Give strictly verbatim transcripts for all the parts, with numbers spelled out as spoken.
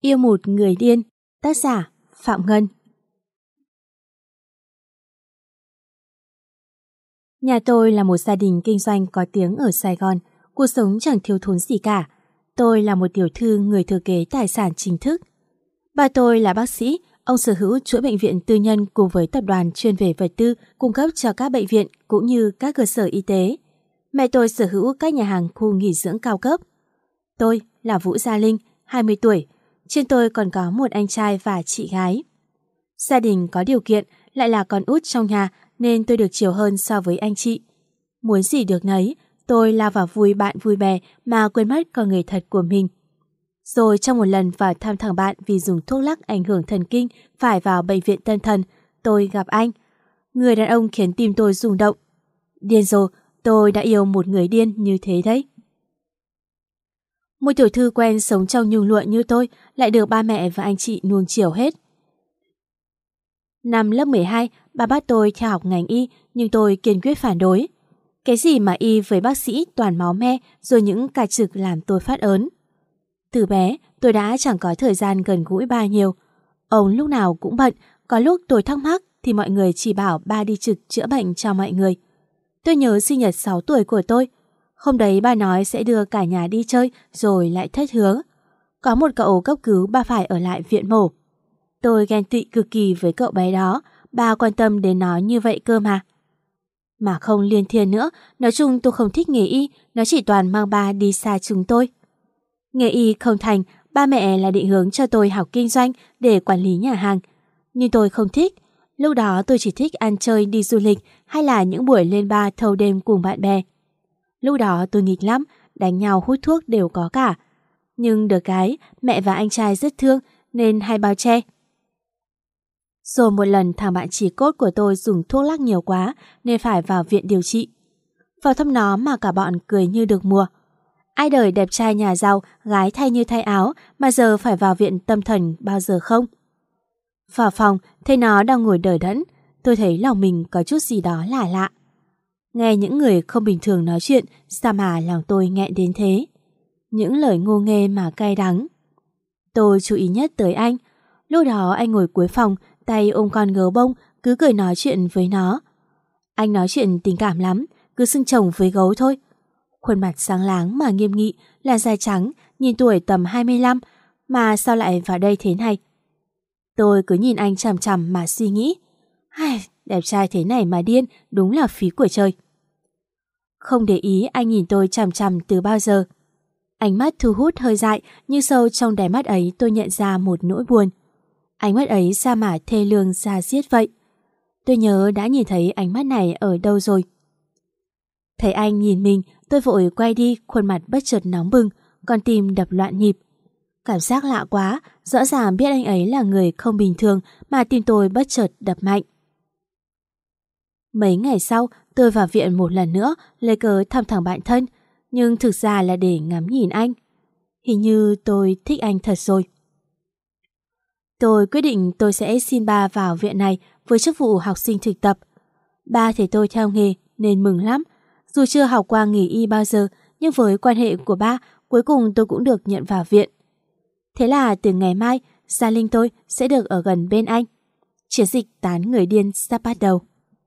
Yêu một người điên, tác giả Phạm Ngân. Nhà tôi là một gia đình kinh doanh có tiếng ở Sài Gòn, cuộc sống chẳng thiếu thốn gì cả. Tôi là một tiểu thư người thừa kế tài sản chính thức. Ba tôi là bác sĩ, ông sở hữu chuỗi bệnh viện tư nhân cùng với tập đoàn chuyên về vật tư cung cấp cho các bệnh viện cũng như các cơ sở y tế. Mẹ tôi sở hữu các nhà hàng khu nghỉ dưỡng cao cấp. Tôi là Vũ Gia Linh, hai mươi tuổi. Trên tôi còn có một anh trai và chị gái. Gia đình có điều kiện, lại là con út trong nhà nên tôi được chiều hơn so với anh chị. Muốn gì được nấy, tôi lao vào vui bạn vui bè mà quên mất con người thật của mình. Rồi trong một lần vào thăm thằng bạn vì dùng thuốc lắc ảnh hưởng thần kinh phải vào bệnh viện tâm thần, tôi gặp anh. Người đàn ông khiến tim tôi rung động. Điên rồi, tôi đã yêu một người điên như thế đấy. Một tiểu thư quen sống trong nhung lụa như tôi lại được ba mẹ và anh chị nuông chiều hết. Năm lớp mười hai, ba bắt tôi theo học ngành y nhưng tôi kiên quyết phản đối. Cái gì mà y với bác sĩ toàn máu me rồi những ca trực làm tôi phát ớn. Từ bé, tôi đã chẳng có thời gian gần gũi ba nhiều. Ông lúc nào cũng bận, có lúc tôi thắc mắc thì mọi người chỉ bảo ba đi trực chữa bệnh cho mọi người. Tôi nhớ sinh nhật sáu tuổi của tôi. Hôm đấy ba nói sẽ đưa cả nhà đi chơi rồi lại thất hứa. Có một cậu cấp cứu ba phải ở lại viện mổ. Tôi ghen tị cực kỳ với cậu bé đó, ba quan tâm đến nó như vậy cơ mà. Mà không liên thiên nữa, nói chung tôi không thích nghề y, nó chỉ toàn mang ba đi xa chúng tôi. Nghề y không thành, ba mẹ là định hướng cho tôi học kinh doanh để quản lý nhà hàng. Nhưng tôi không thích, lúc đó tôi chỉ thích ăn chơi đi du lịch hay là những buổi lên bar thâu đêm cùng bạn bè. Lúc đó tôi nghịch lắm, đánh nhau hút thuốc đều có cả. Nhưng được cái, mẹ và anh trai rất thương nên hay bao che. Rồi một lần thằng bạn chỉ cốt của tôi dùng thuốc lắc nhiều quá nên phải vào viện điều trị. Vào thăm nó mà cả bọn cười như được mùa. Ai đời đẹp trai nhà giàu, gái thay như thay áo mà giờ phải vào viện tâm thần bao giờ không? Vào phòng, thấy nó đang ngồi đờ đẫn, tôi thấy lòng mình có chút gì đó lạ lạ. Nghe những người không bình thường nói chuyện, sao mà lòng tôi nghẹn đến thế? Những lời ngô nghê mà cay đắng. Tôi chú ý nhất tới anh. Lúc đó anh ngồi cuối phòng, tay ôm con gấu bông, cứ cười nói chuyện với nó. Anh nói chuyện tình cảm lắm, cứ xưng chồng với gấu thôi. Khuôn mặt sáng láng mà nghiêm nghị, làn da trắng, nhìn tuổi tầm hai mươi lăm, mà sao lại vào đây thế này? Tôi cứ nhìn anh chằm chằm mà suy nghĩ. Ai, đẹp trai thế này mà điên, đúng là phí của trời. Không để ý anh nhìn tôi chằm chằm từ bao giờ. Ánh mắt thu hút hơi dại, nhưng sâu trong đáy mắt ấy tôi nhận ra một nỗi buồn. Ánh mắt ấy sao mà thê lương ra giết vậy? Tôi nhớ đã nhìn thấy ánh mắt này ở đâu rồi. Thấy anh nhìn mình, tôi vội quay đi, khuôn mặt bất chợt nóng bừng, con tim đập loạn nhịp. Cảm giác lạ quá, rõ ràng biết anh ấy là người không bình thường mà tim tôi bất chợt đập mạnh. Mấy ngày sau, tôi vào viện một lần nữa, lấy cớ thăm thằng bạn thân, nhưng thực ra là để ngắm nhìn anh. Hình như tôi thích anh thật rồi. Tôi quyết định tôi sẽ xin ba vào viện này với chức vụ học sinh thực tập. Ba thấy tôi theo nghề nên mừng lắm. Dù chưa học qua nghề y bao giờ, nhưng với quan hệ của ba, cuối cùng tôi cũng được nhận vào viện. Thế là từ ngày mai, Gia Linh tôi sẽ được ở gần bên anh. Chiến dịch tán người điên sắp bắt đầu.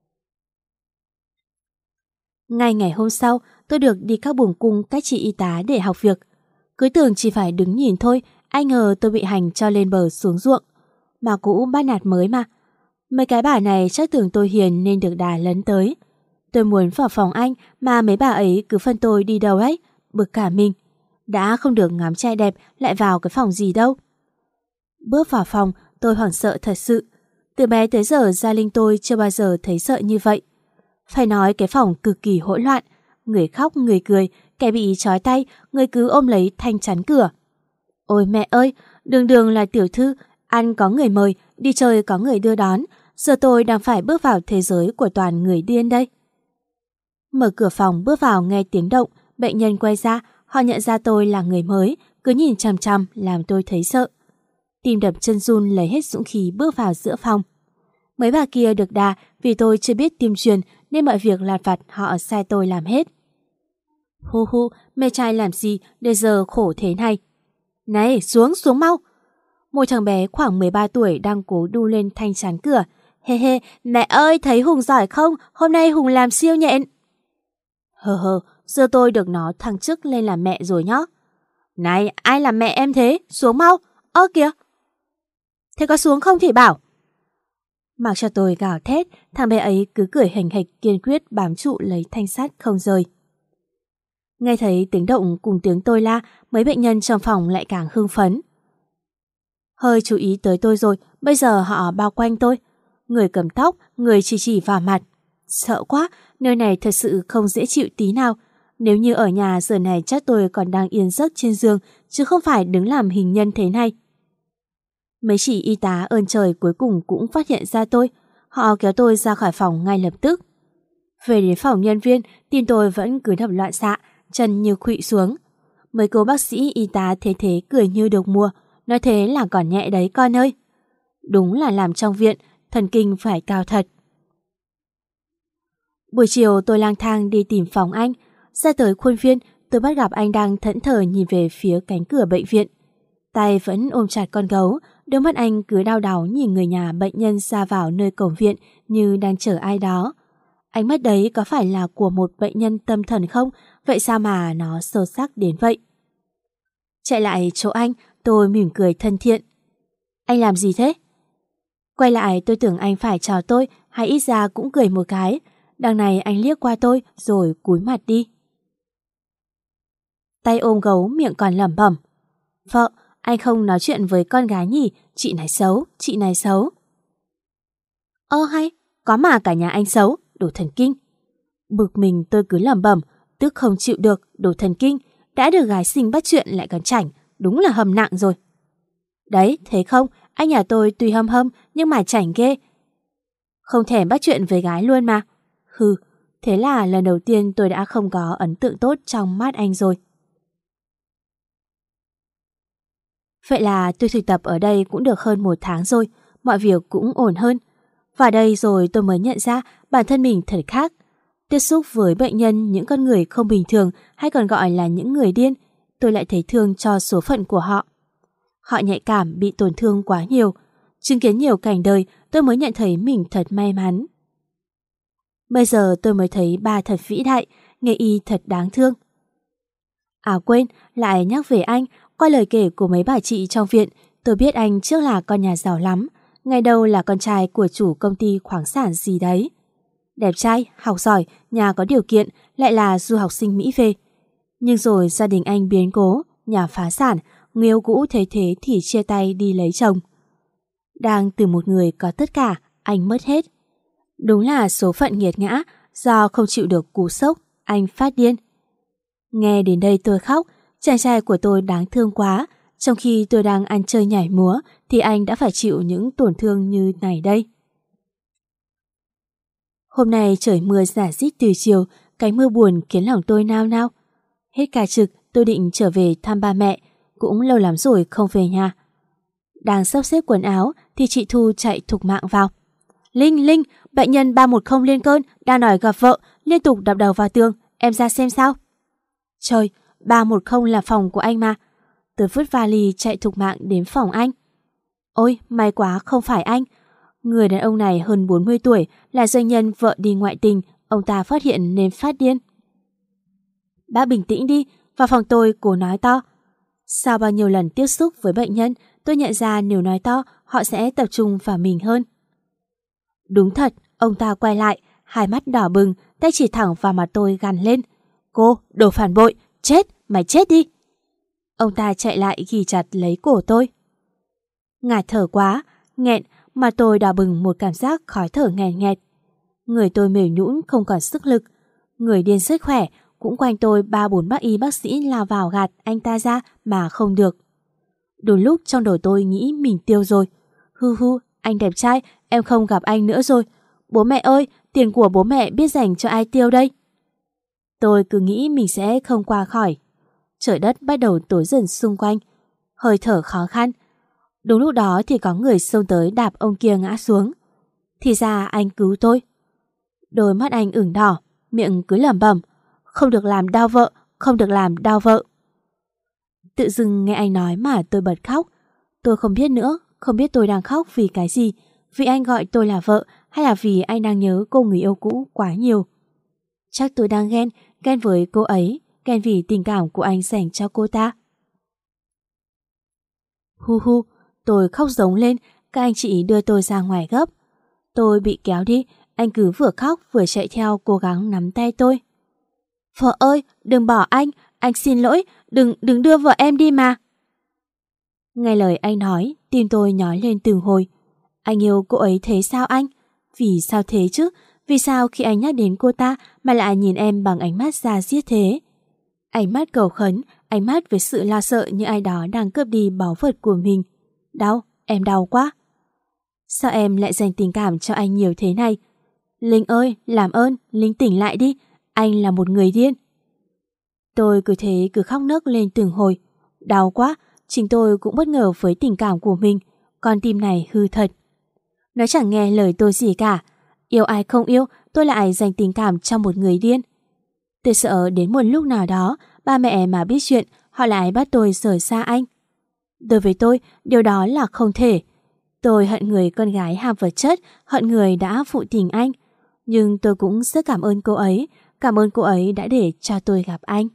Ngay ngày hôm sau, tôi được đi các buồng cung các chị y tá để học việc. Cứ tưởng chỉ phải đứng nhìn thôi, ai ngờ tôi bị hành cho lên bờ xuống ruộng. Mà cũ bắt nạt mới mà. Mấy cái bà này chắc tưởng tôi hiền nên được đà lấn tới. Tôi muốn vào phòng anh mà mấy bà ấy cứ phân tôi đi đâu ấy, bực cả mình. Đã không được ngắm trai đẹp lại vào cái phòng gì đâu. Bước vào phòng tôi hoảng sợ thật sự. Từ bé tới giờ Gia Linh tôi chưa bao giờ thấy sợ như vậy. Phải nói cái phòng cực kỳ hỗn loạn. Người khóc người cười, kẻ bị trói tay, người cứ ôm lấy thanh chắn cửa. Ôi mẹ ơi, đường đường là tiểu thư, ăn có người mời, đi chơi có người đưa đón. Giờ tôi đang phải bước vào thế giới của toàn người điên đây. Mở cửa phòng bước vào nghe tiếng động, bệnh nhân quay ra, họ nhận ra tôi là người mới, cứ nhìn chằm chằm làm tôi thấy sợ. Tim đập chân run lấy hết dũng khí bước vào giữa phòng. Mấy bà kia được đà vì tôi chưa biết tiêm truyền nên mọi việc lặt vặt họ sai tôi làm hết. Hu hu, mê trai làm gì để giờ khổ thế này? Này, xuống, xuống mau! Một thằng bé khoảng mười ba tuổi đang cố đu lên thanh chắn cửa. Hê hê, mẹ ơi, thấy Hùng giỏi không? Hôm nay Hùng làm siêu nhện. Hờ hờ, giờ tôi được nó thăng chức lên làm mẹ rồi nhá. Này, ai làm mẹ em thế? Xuống mau. Ơ kìa. Thế có xuống không thì bảo. Mặc cho tôi gào thét, thằng bé ấy cứ cười hình hịch kiên quyết bám trụ lấy thanh sắt không rời. Nghe thấy tiếng động cùng tiếng tôi la, mấy bệnh nhân trong phòng lại càng hưng phấn. Hơi chú ý tới tôi rồi, bây giờ họ bao quanh tôi. Người cầm tóc, người chỉ chỉ vào mặt. Sợ quá, nơi này thật sự không dễ chịu tí nào. Nếu như ở nhà giờ này chắc tôi còn đang yên giấc trên giường, chứ không phải đứng làm hình nhân thế này. Mấy chị y tá ơn trời cuối cùng cũng phát hiện ra tôi. Họ kéo tôi ra khỏi phòng ngay lập tức. Về đến phòng nhân viên, tim tôi vẫn cứ đập loạn xạ, chân như khuỵu xuống. Mấy cô bác sĩ y tá thế thế cười như được mùa, nói thế là còn nhẹ đấy con ơi. Đúng là làm trong viện, thần kinh phải cao thật. Buổi chiều tôi lang thang đi tìm phòng anh. Ra tới khuôn viên, tôi bắt gặp anh đang thẫn thờ nhìn về phía cánh cửa bệnh viện. Tay vẫn ôm chặt con gấu, đôi mắt anh cứ đau đáu nhìn người nhà bệnh nhân ra vào nơi cổng viện như đang chờ ai đó. Ánh mắt đấy có phải là của một bệnh nhân tâm thần không? Vậy sao mà nó sâu sắc đến vậy? Chạy lại chỗ anh, tôi mỉm cười thân thiện. Anh làm gì thế? Quay lại tôi tưởng anh phải chào tôi, hay ít ra cũng cười một cái. Đằng này anh liếc qua tôi rồi cúi mặt đi. Tay ôm gấu, miệng còn lẩm bẩm. Vợ, anh không nói chuyện với con gái nhỉ? Chị này xấu, chị này xấu. Ơ hay, có mà cả nhà anh xấu, đồ thần kinh. Bực mình tôi cứ lẩm bẩm, tức không chịu được, đồ thần kinh. Đã được gái xinh bắt chuyện lại còn chảnh, đúng là hầm nặng rồi. Đấy, thấy không, anh nhà tôi tuy hâm hâm nhưng mà chảnh ghê. Không thèm bắt chuyện với gái luôn mà. Hừ, thế là lần đầu tiên tôi đã không có ấn tượng tốt trong mắt anh rồi. Vậy là tôi thực tập ở đây cũng được hơn một tháng rồi, mọi việc cũng ổn hơn. Vào đây rồi tôi mới nhận ra bản thân mình thật khác. Tiếp xúc với bệnh nhân, những con người không bình thường hay còn gọi là những người điên, tôi lại thấy thương cho số phận của họ. Họ nhạy cảm, bị tổn thương quá nhiều. Chứng kiến nhiều cảnh đời, tôi mới nhận thấy mình thật may mắn. Bây giờ tôi mới thấy ba thật vĩ đại, nghề y thật đáng thương. À quên, lại nhắc về anh, qua lời kể của mấy bà chị trong viện, tôi biết anh trước là con nhà giàu lắm, ngày đầu là con trai của chủ công ty khoáng sản gì đấy. Đẹp trai, học giỏi, nhà có điều kiện, lại là du học sinh Mỹ về. Nhưng rồi gia đình anh biến cố, nhà phá sản, người yêu cũ thấy thế thì chia tay đi lấy chồng. Đang từ một người có tất cả, anh mất hết. Đúng là số phận nghiệt ngã, do không chịu được cú sốc, anh phát điên. Nghe đến đây tôi khóc, chàng trai của tôi đáng thương quá. Trong khi tôi đang ăn chơi nhảy múa thì anh đã phải chịu những tổn thương như này đây. Hôm nay trời mưa rả rít từ chiều, cái mưa buồn khiến lòng tôi nao nao. Hết ca trực tôi định trở về thăm ba mẹ, cũng lâu lắm rồi không về nhà. Đang sắp xếp quần áo thì chị Thu chạy thục mạng vào. Linh, Linh, bệnh nhân ba một không lên cơn, đang đòi gặp vợ, liên tục đập đầu vào tường, em ra xem sao. Trời, ba một không là phòng của anh mà. Tôi vứt vali chạy thục mạng đến phòng anh. Ôi, may quá không phải anh. Người đàn ông này hơn bốn mươi tuổi, là doanh nhân vợ đi ngoại tình, ông ta phát hiện nên phát điên. Bác bình tĩnh đi, vào phòng tôi cô nói to. Sau bao nhiêu lần tiếp xúc với bệnh nhân, tôi nhận ra nếu nói to, họ sẽ tập trung vào mình hơn. Đúng thật, ông ta quay lại, hai mắt đỏ bừng, tay chỉ thẳng vào mặt tôi gằn lên. Cô, đồ phản bội, chết, mày chết đi. Ông ta chạy lại ghì chặt lấy cổ tôi. Ngạt thở quá, nghẹn, mà tôi đỏ bừng một cảm giác khói thở nghẹt nghẹt. Người tôi mềm nhũn không còn sức lực. Người điên rất khỏe, cũng quanh tôi ba bốn bác y bác sĩ lao vào gạt anh ta ra mà không được. Đôi lúc trong đầu tôi nghĩ mình tiêu rồi. Hu hu, anh đẹp trai, em không gặp anh nữa rồi. Bố mẹ ơi, tiền của bố mẹ biết dành cho ai tiêu đây? Tôi cứ nghĩ mình sẽ không qua khỏi. Trời đất bắt đầu tối dần xung quanh, hơi thở khó khăn. Đúng lúc đó thì có người xông tới đạp ông kia ngã xuống. Thì ra anh cứu tôi. Đôi mắt anh ửng đỏ, miệng cứ lẩm bẩm, không được làm đau vợ, không được làm đau vợ. Tự dưng nghe anh nói mà tôi bật khóc. Tôi không biết nữa, không biết tôi đang khóc vì cái gì, vì anh gọi tôi là vợ hay là vì anh đang nhớ cô người yêu cũ quá nhiều. Chắc tôi đang ghen, ghen với cô ấy, ghen vì tình cảm của anh dành cho cô ta. Hu hu, tôi khóc giống lên, các anh chị đưa tôi ra ngoài gấp. Tôi bị kéo đi, anh cứ vừa khóc vừa chạy theo cố gắng nắm tay tôi. Vợ ơi, đừng bỏ anh, anh xin lỗi, đừng, đừng đưa vợ em đi mà. Nghe lời anh nói, tim tôi nhói lên từng hồi. Anh yêu cô ấy thế sao anh? Vì sao thế chứ? Vì sao khi anh nhắc đến cô ta mà lại nhìn em bằng ánh mắt ra giết thế? Ánh mắt cầu khấn, ánh mắt với sự lo sợ như ai đó đang cướp đi báu vật của mình. Đau, em đau quá. Sao em lại dành tình cảm cho anh nhiều thế này? Linh ơi, làm ơn, Linh tỉnh lại đi, anh là một người điên. Tôi cứ thế cứ khóc nấc lên từng hồi. Đau quá, chính tôi cũng bất ngờ với tình cảm của mình, con tim này hư thật. Nó chẳng nghe lời tôi gì cả. Yêu ai không yêu, tôi lại dành tình cảm cho một người điên. Tôi sợ đến một lúc nào đó, ba mẹ mà biết chuyện, họ lại bắt tôi rời xa anh. Đối với tôi, điều đó là không thể. Tôi hận người con gái ham vật chất, hận người đã phụ tình anh. Nhưng tôi cũng rất cảm ơn cô ấy, cảm ơn cô ấy đã để cho tôi gặp anh.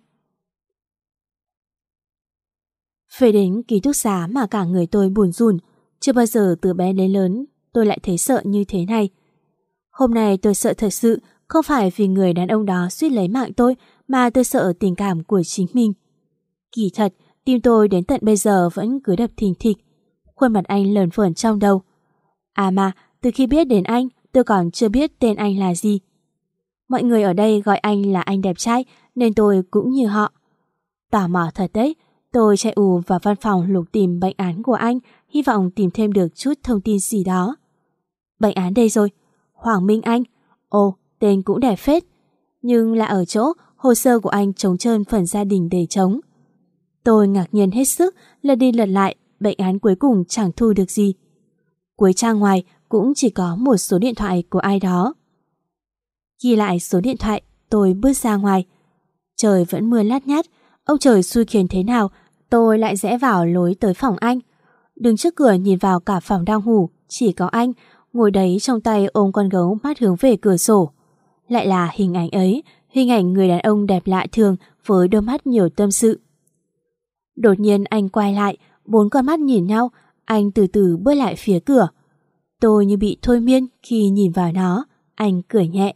Về đến ký túc xá mà cả người tôi buồn rùn, chưa bao giờ từ bé đến lớn tôi lại thấy sợ như thế này. Hôm nay tôi sợ thật sự, không phải vì người đàn ông đó suýt lấy mạng tôi, mà tôi sợ tình cảm của chính mình. Kỳ thật, tim tôi đến tận bây giờ vẫn cứ đập thình thịch. Khuôn mặt anh lởn phởn trong đầu. À mà, từ khi biết đến anh, tôi còn chưa biết tên anh là gì. Mọi người ở đây gọi anh là anh đẹp trai, nên tôi cũng như họ. Tò mò thật đấy, tôi chạy ù vào văn phòng lục tìm bệnh án của anh, hy vọng tìm thêm được chút thông tin gì đó. Bệnh án đây rồi, Hoàng Minh Anh. Ồ, tên cũng đẹp phết. Nhưng là ở chỗ hồ sơ của anh trống trơn phần gia đình để trống. Tôi ngạc nhiên hết sức, lật đi lật lại, bệnh án cuối cùng chẳng thu được gì. Cuối trang ngoài cũng chỉ có một số điện thoại của ai đó. Ghi lại số điện thoại, tôi bước ra ngoài. Trời vẫn mưa lát nhát, ông trời xui khiến thế nào, tôi lại rẽ vào lối tới phòng anh. Đứng trước cửa nhìn vào cả phòng đang ngủ, chỉ có anh, ngồi đấy trong tay ôm con gấu mắt hướng về cửa sổ. Lại là hình ảnh ấy, hình ảnh người đàn ông đẹp lạ thường với đôi mắt nhiều tâm sự. Đột nhiên anh quay lại, bốn con mắt nhìn nhau, anh từ từ bước lại phía cửa. Tôi như bị thôi miên khi nhìn vào nó, anh cười nhẹ.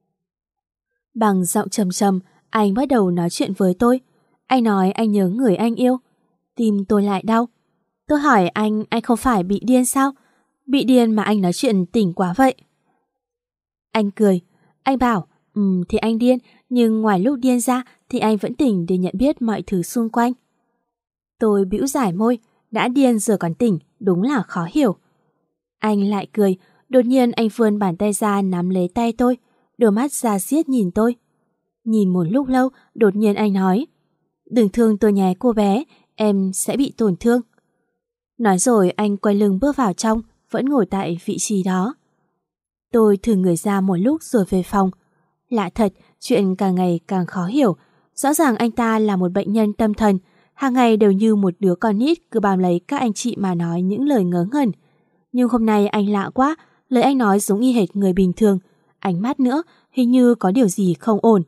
Bằng giọng trầm trầm, anh bắt đầu nói chuyện với tôi. Anh nói anh nhớ người anh yêu. Tim tôi lại đau. Tôi hỏi anh, anh không phải bị điên sao? Bị điên mà anh nói chuyện tỉnh quá vậy. Anh cười. Anh bảo, ừm thì anh điên, nhưng ngoài lúc điên ra thì anh vẫn tỉnh để nhận biết mọi thứ xung quanh. Tôi bĩu giải môi, đã điên giờ còn tỉnh, đúng là khó hiểu. Anh lại cười, đột nhiên anh vươn bàn tay ra nắm lấy tay tôi, đôi mắt ra xiết nhìn tôi. Nhìn một lúc lâu, đột nhiên anh nói, đừng thương tôi nhé cô bé, em sẽ bị tổn thương. Nói rồi anh quay lưng bước vào trong, vẫn ngồi tại vị trí đó. Tôi thử người ra một lúc rồi về phòng. Lạ thật, chuyện càng ngày càng khó hiểu. Rõ ràng anh ta là một bệnh nhân tâm thần, hàng ngày đều như một đứa con nít cứ bám lấy các anh chị mà nói những lời ngớ ngẩn. Nhưng hôm nay anh lạ quá, lời anh nói giống y hệt người bình thường. Ánh mắt nữa, hình như có điều gì không ổn.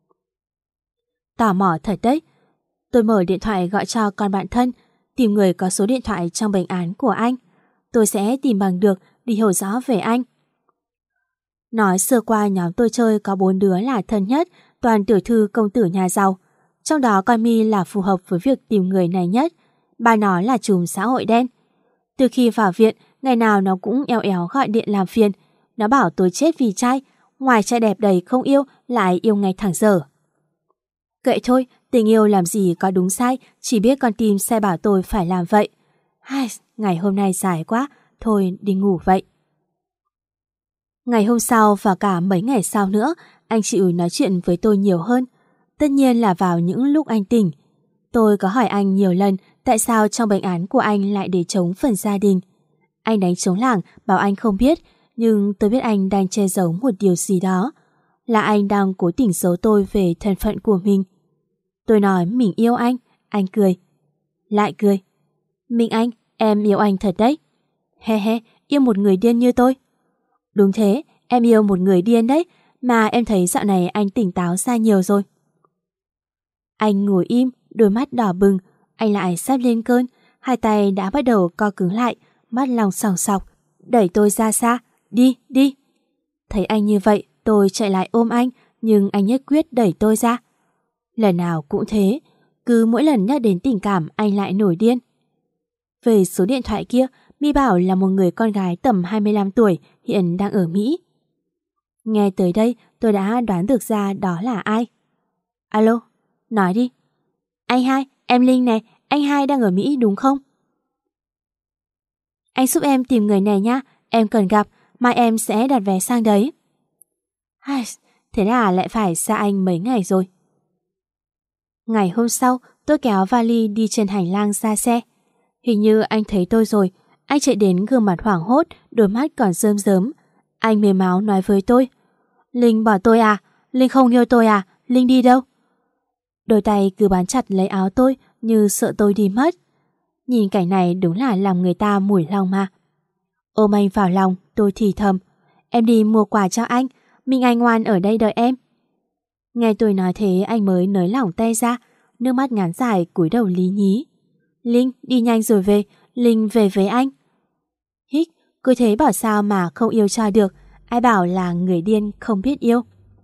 Tò mò thật đấy. Tôi mở điện thoại gọi cho con bạn thân, tìm người có số điện thoại trong bệnh án của anh. Tôi sẽ tìm bằng được để hiểu rõ về anh. Nói sơ qua nhóm tôi chơi có bốn đứa là thân nhất, toàn tiểu thư công tử nhà giàu. Trong đó con My là phù hợp với việc tìm người này nhất. Ba nó là trùm xã hội đen. Từ khi vào viện, ngày nào nó cũng eo éo gọi điện làm phiền. Nó bảo tôi chết vì trai, ngoài trai đẹp đầy không yêu, lại yêu ngay thẳng dở. Kệ thôi, tình yêu làm gì có đúng sai, chỉ biết con tim sai bảo tôi phải làm vậy. Hai, ngày hôm nay dài quá, thôi đi ngủ vậy. Ngày hôm sau và cả mấy ngày sau nữa, anh chịu nói chuyện với tôi nhiều hơn. Tất nhiên là vào những lúc anh tỉnh. Tôi có hỏi anh nhiều lần tại sao trong bệnh án của anh lại để trống phần gia đình. Anh đánh trống lảng bảo anh không biết, nhưng tôi biết anh đang che giấu một điều gì đó. Là anh đang cố tình giấu tôi về thân phận của mình. Tôi nói mình yêu anh, anh cười. Lại cười. Minh Anh, Em yêu anh thật đấy. He he, yêu một người điên như tôi. Đúng thế, em yêu một người điên đấy, mà em thấy dạo này anh tỉnh táo ra nhiều rồi. Anh ngồi im, đôi mắt đỏ bừng, anh lại sắp lên cơn, hai tay đã bắt đầu co cứng lại, mắt lòng sòng sọc, đẩy tôi ra xa, đi, đi. Thấy anh như vậy, tôi chạy lại ôm anh, nhưng anh nhất quyết đẩy tôi ra. Lần nào cũng thế, cứ mỗi lần nhắc đến tình cảm anh lại nổi điên. Về số điện thoại kia, My bảo là một người con gái tầm hai mươi lăm tuổi hiện đang ở Mỹ. Nghe tới đây, tôi đã đoán được ra đó là ai. Alo, nói đi. Anh hai, em Linh này, anh hai đang ở Mỹ đúng không? Anh giúp em tìm người này nhá, em cần gặp, mai em sẽ đặt vé sang đấy. Ai, thế là lại phải xa anh mấy ngày rồi. Ngày hôm sau, tôi kéo vali đi trên hành lang ra xe. Hình như anh thấy tôi rồi, anh chạy đến gương mặt hoảng hốt, đôi mắt còn rơm rớm. Anh mềm máu nói với tôi. Linh bỏ tôi à? Linh không yêu tôi à? Linh đi đâu? Đôi tay cứ bám chặt lấy áo tôi như sợ tôi đi mất. Nhìn cảnh này đúng là làm người ta mủi lòng mà. Ôm anh vào lòng, tôi thì thầm. Em đi mua quà cho anh, Minh Anh ngoan ở đây đợi em. Nghe tôi nói thế anh mới nới lỏng tay ra, nước mắt ngắn dài cúi đầu lý nhí. Linh, đi nhanh rồi về, Linh về với anh. Hích, cứ thế bảo sao mà không yêu cho được, ai bảo là người điên không biết yêu.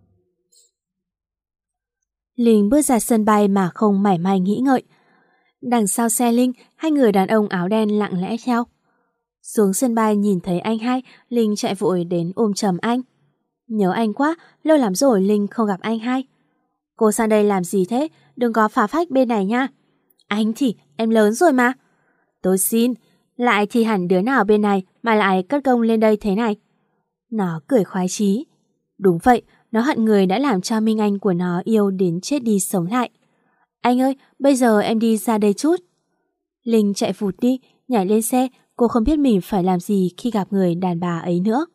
Linh bước ra sân bay mà không mảy may nghĩ ngợi. Đằng sau xe Linh, hai người đàn ông áo đen lặng lẽ theo. Xuống sân bay nhìn thấy anh hai, Linh chạy vội đến ôm chầm anh. Nhớ anh quá, lâu lắm rồi Linh không gặp anh hai. Cô sang đây làm gì thế? Đừng có phá phách bên này nha. Anh thì, em lớn rồi mà. Tôi xin, lại thì hẳn đứa nào bên này mà lại cất công lên đây thế này. Nó cười khoái chí. Đúng vậy, nó hận người đã làm cho Minh Anh của nó yêu đến chết đi sống lại. Anh ơi, bây giờ em đi ra đây chút. Linh chạy vụt đi, nhảy lên xe, cô không biết mình phải làm gì khi gặp người đàn bà ấy nữa.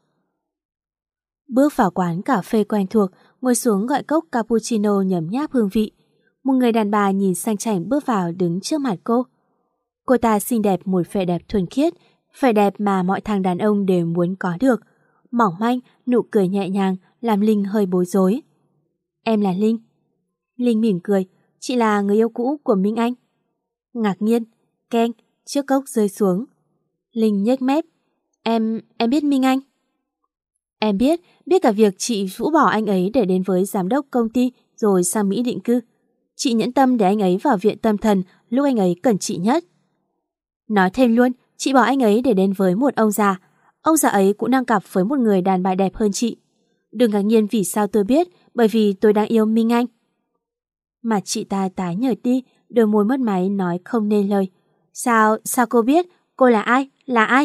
Bước vào quán cà phê quen thuộc, ngồi xuống gọi cốc cappuccino nhấm nháp hương vị. Một người đàn bà nhìn sang chảnh bước vào đứng trước mặt cô. Cô ta xinh đẹp một vẻ đẹp thuần khiết, vẻ đẹp mà mọi thằng đàn ông đều muốn có được. Mỏng manh, nụ cười nhẹ nhàng, làm Linh hơi bối rối. Em là Linh. Linh mỉm cười, chị là người yêu cũ của Minh Anh. Ngạc nhiên, keng, chiếc cốc rơi xuống. Linh nhếch mép. Em, em biết Minh Anh. Em biết, biết cả việc chị rũ bỏ anh ấy để đến với giám đốc công ty rồi sang Mỹ định cư. Chị nhẫn tâm để anh ấy vào viện tâm thần lúc anh ấy cần chị nhất. Nói thêm luôn, chị bỏ anh ấy để đến với một ông già. Ông già ấy cũng đang cặp với một người đàn bà đẹp hơn chị. Đừng ngạc nhiên vì sao tôi biết, bởi vì tôi đang yêu Minh Anh. Mặt chị ta tái nhợt đi, đôi môi mất máy nói không nên lời. Sao, sao cô biết? Cô là ai? Là ai?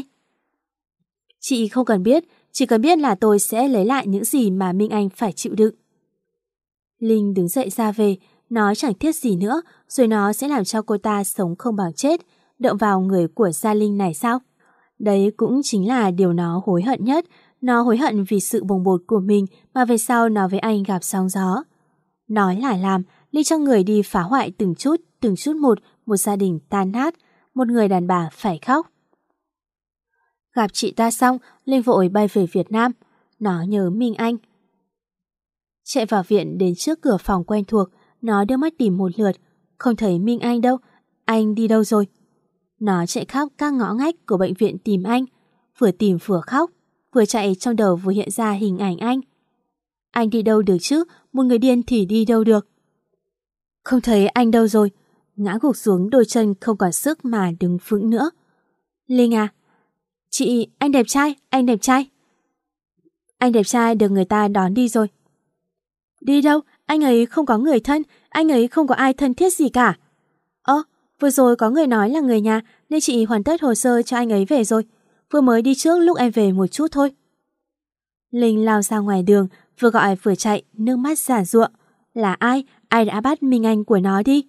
Chị không cần biết, chỉ cần biết là tôi sẽ lấy lại những gì mà Minh Anh phải chịu đựng. Linh đứng dậy ra về, nói chẳng thiết gì nữa, rồi nó sẽ làm cho cô ta sống không bằng chết, động vào người của Gia Linh này sao? Đấy cũng chính là điều nó hối hận nhất. Nó hối hận vì sự bồng bột của mình mà về sau nó với anh gặp sóng gió. Nói là làm, Linh cho người đi phá hoại từng chút, từng chút một, một gia đình tan nát, một người đàn bà phải khóc. Gặp chị ta xong, Linh vội bay về Việt Nam. Nó nhớ Minh Anh. Chạy vào viện đến trước cửa phòng quen thuộc, nó đưa mắt tìm một lượt. Không thấy Minh Anh đâu, anh đi đâu rồi? Nó chạy khắp các ngõ ngách của bệnh viện tìm anh, vừa tìm vừa khóc, vừa chạy trong đầu vừa hiện ra hình ảnh anh. Anh đi đâu được chứ, một người điên thì đi đâu được. Không thấy anh đâu rồi, ngã gục xuống đôi chân không còn sức mà đứng vững nữa. Linh à? Chị, anh đẹp trai, anh đẹp trai. Anh đẹp trai được người ta đón đi rồi. Đi đâu? Anh ấy không có người thân, anh ấy không có ai thân thiết gì cả. Ơ, vừa rồi có người nói là người nhà nên chị hoàn tất hồ sơ cho anh ấy về rồi. Vừa mới đi trước lúc em về một chút thôi. Linh lao ra ngoài đường, vừa gọi vừa chạy, nước mắt giàn giụa. Là ai? Ai đã bắt Minh Anh của nó đi?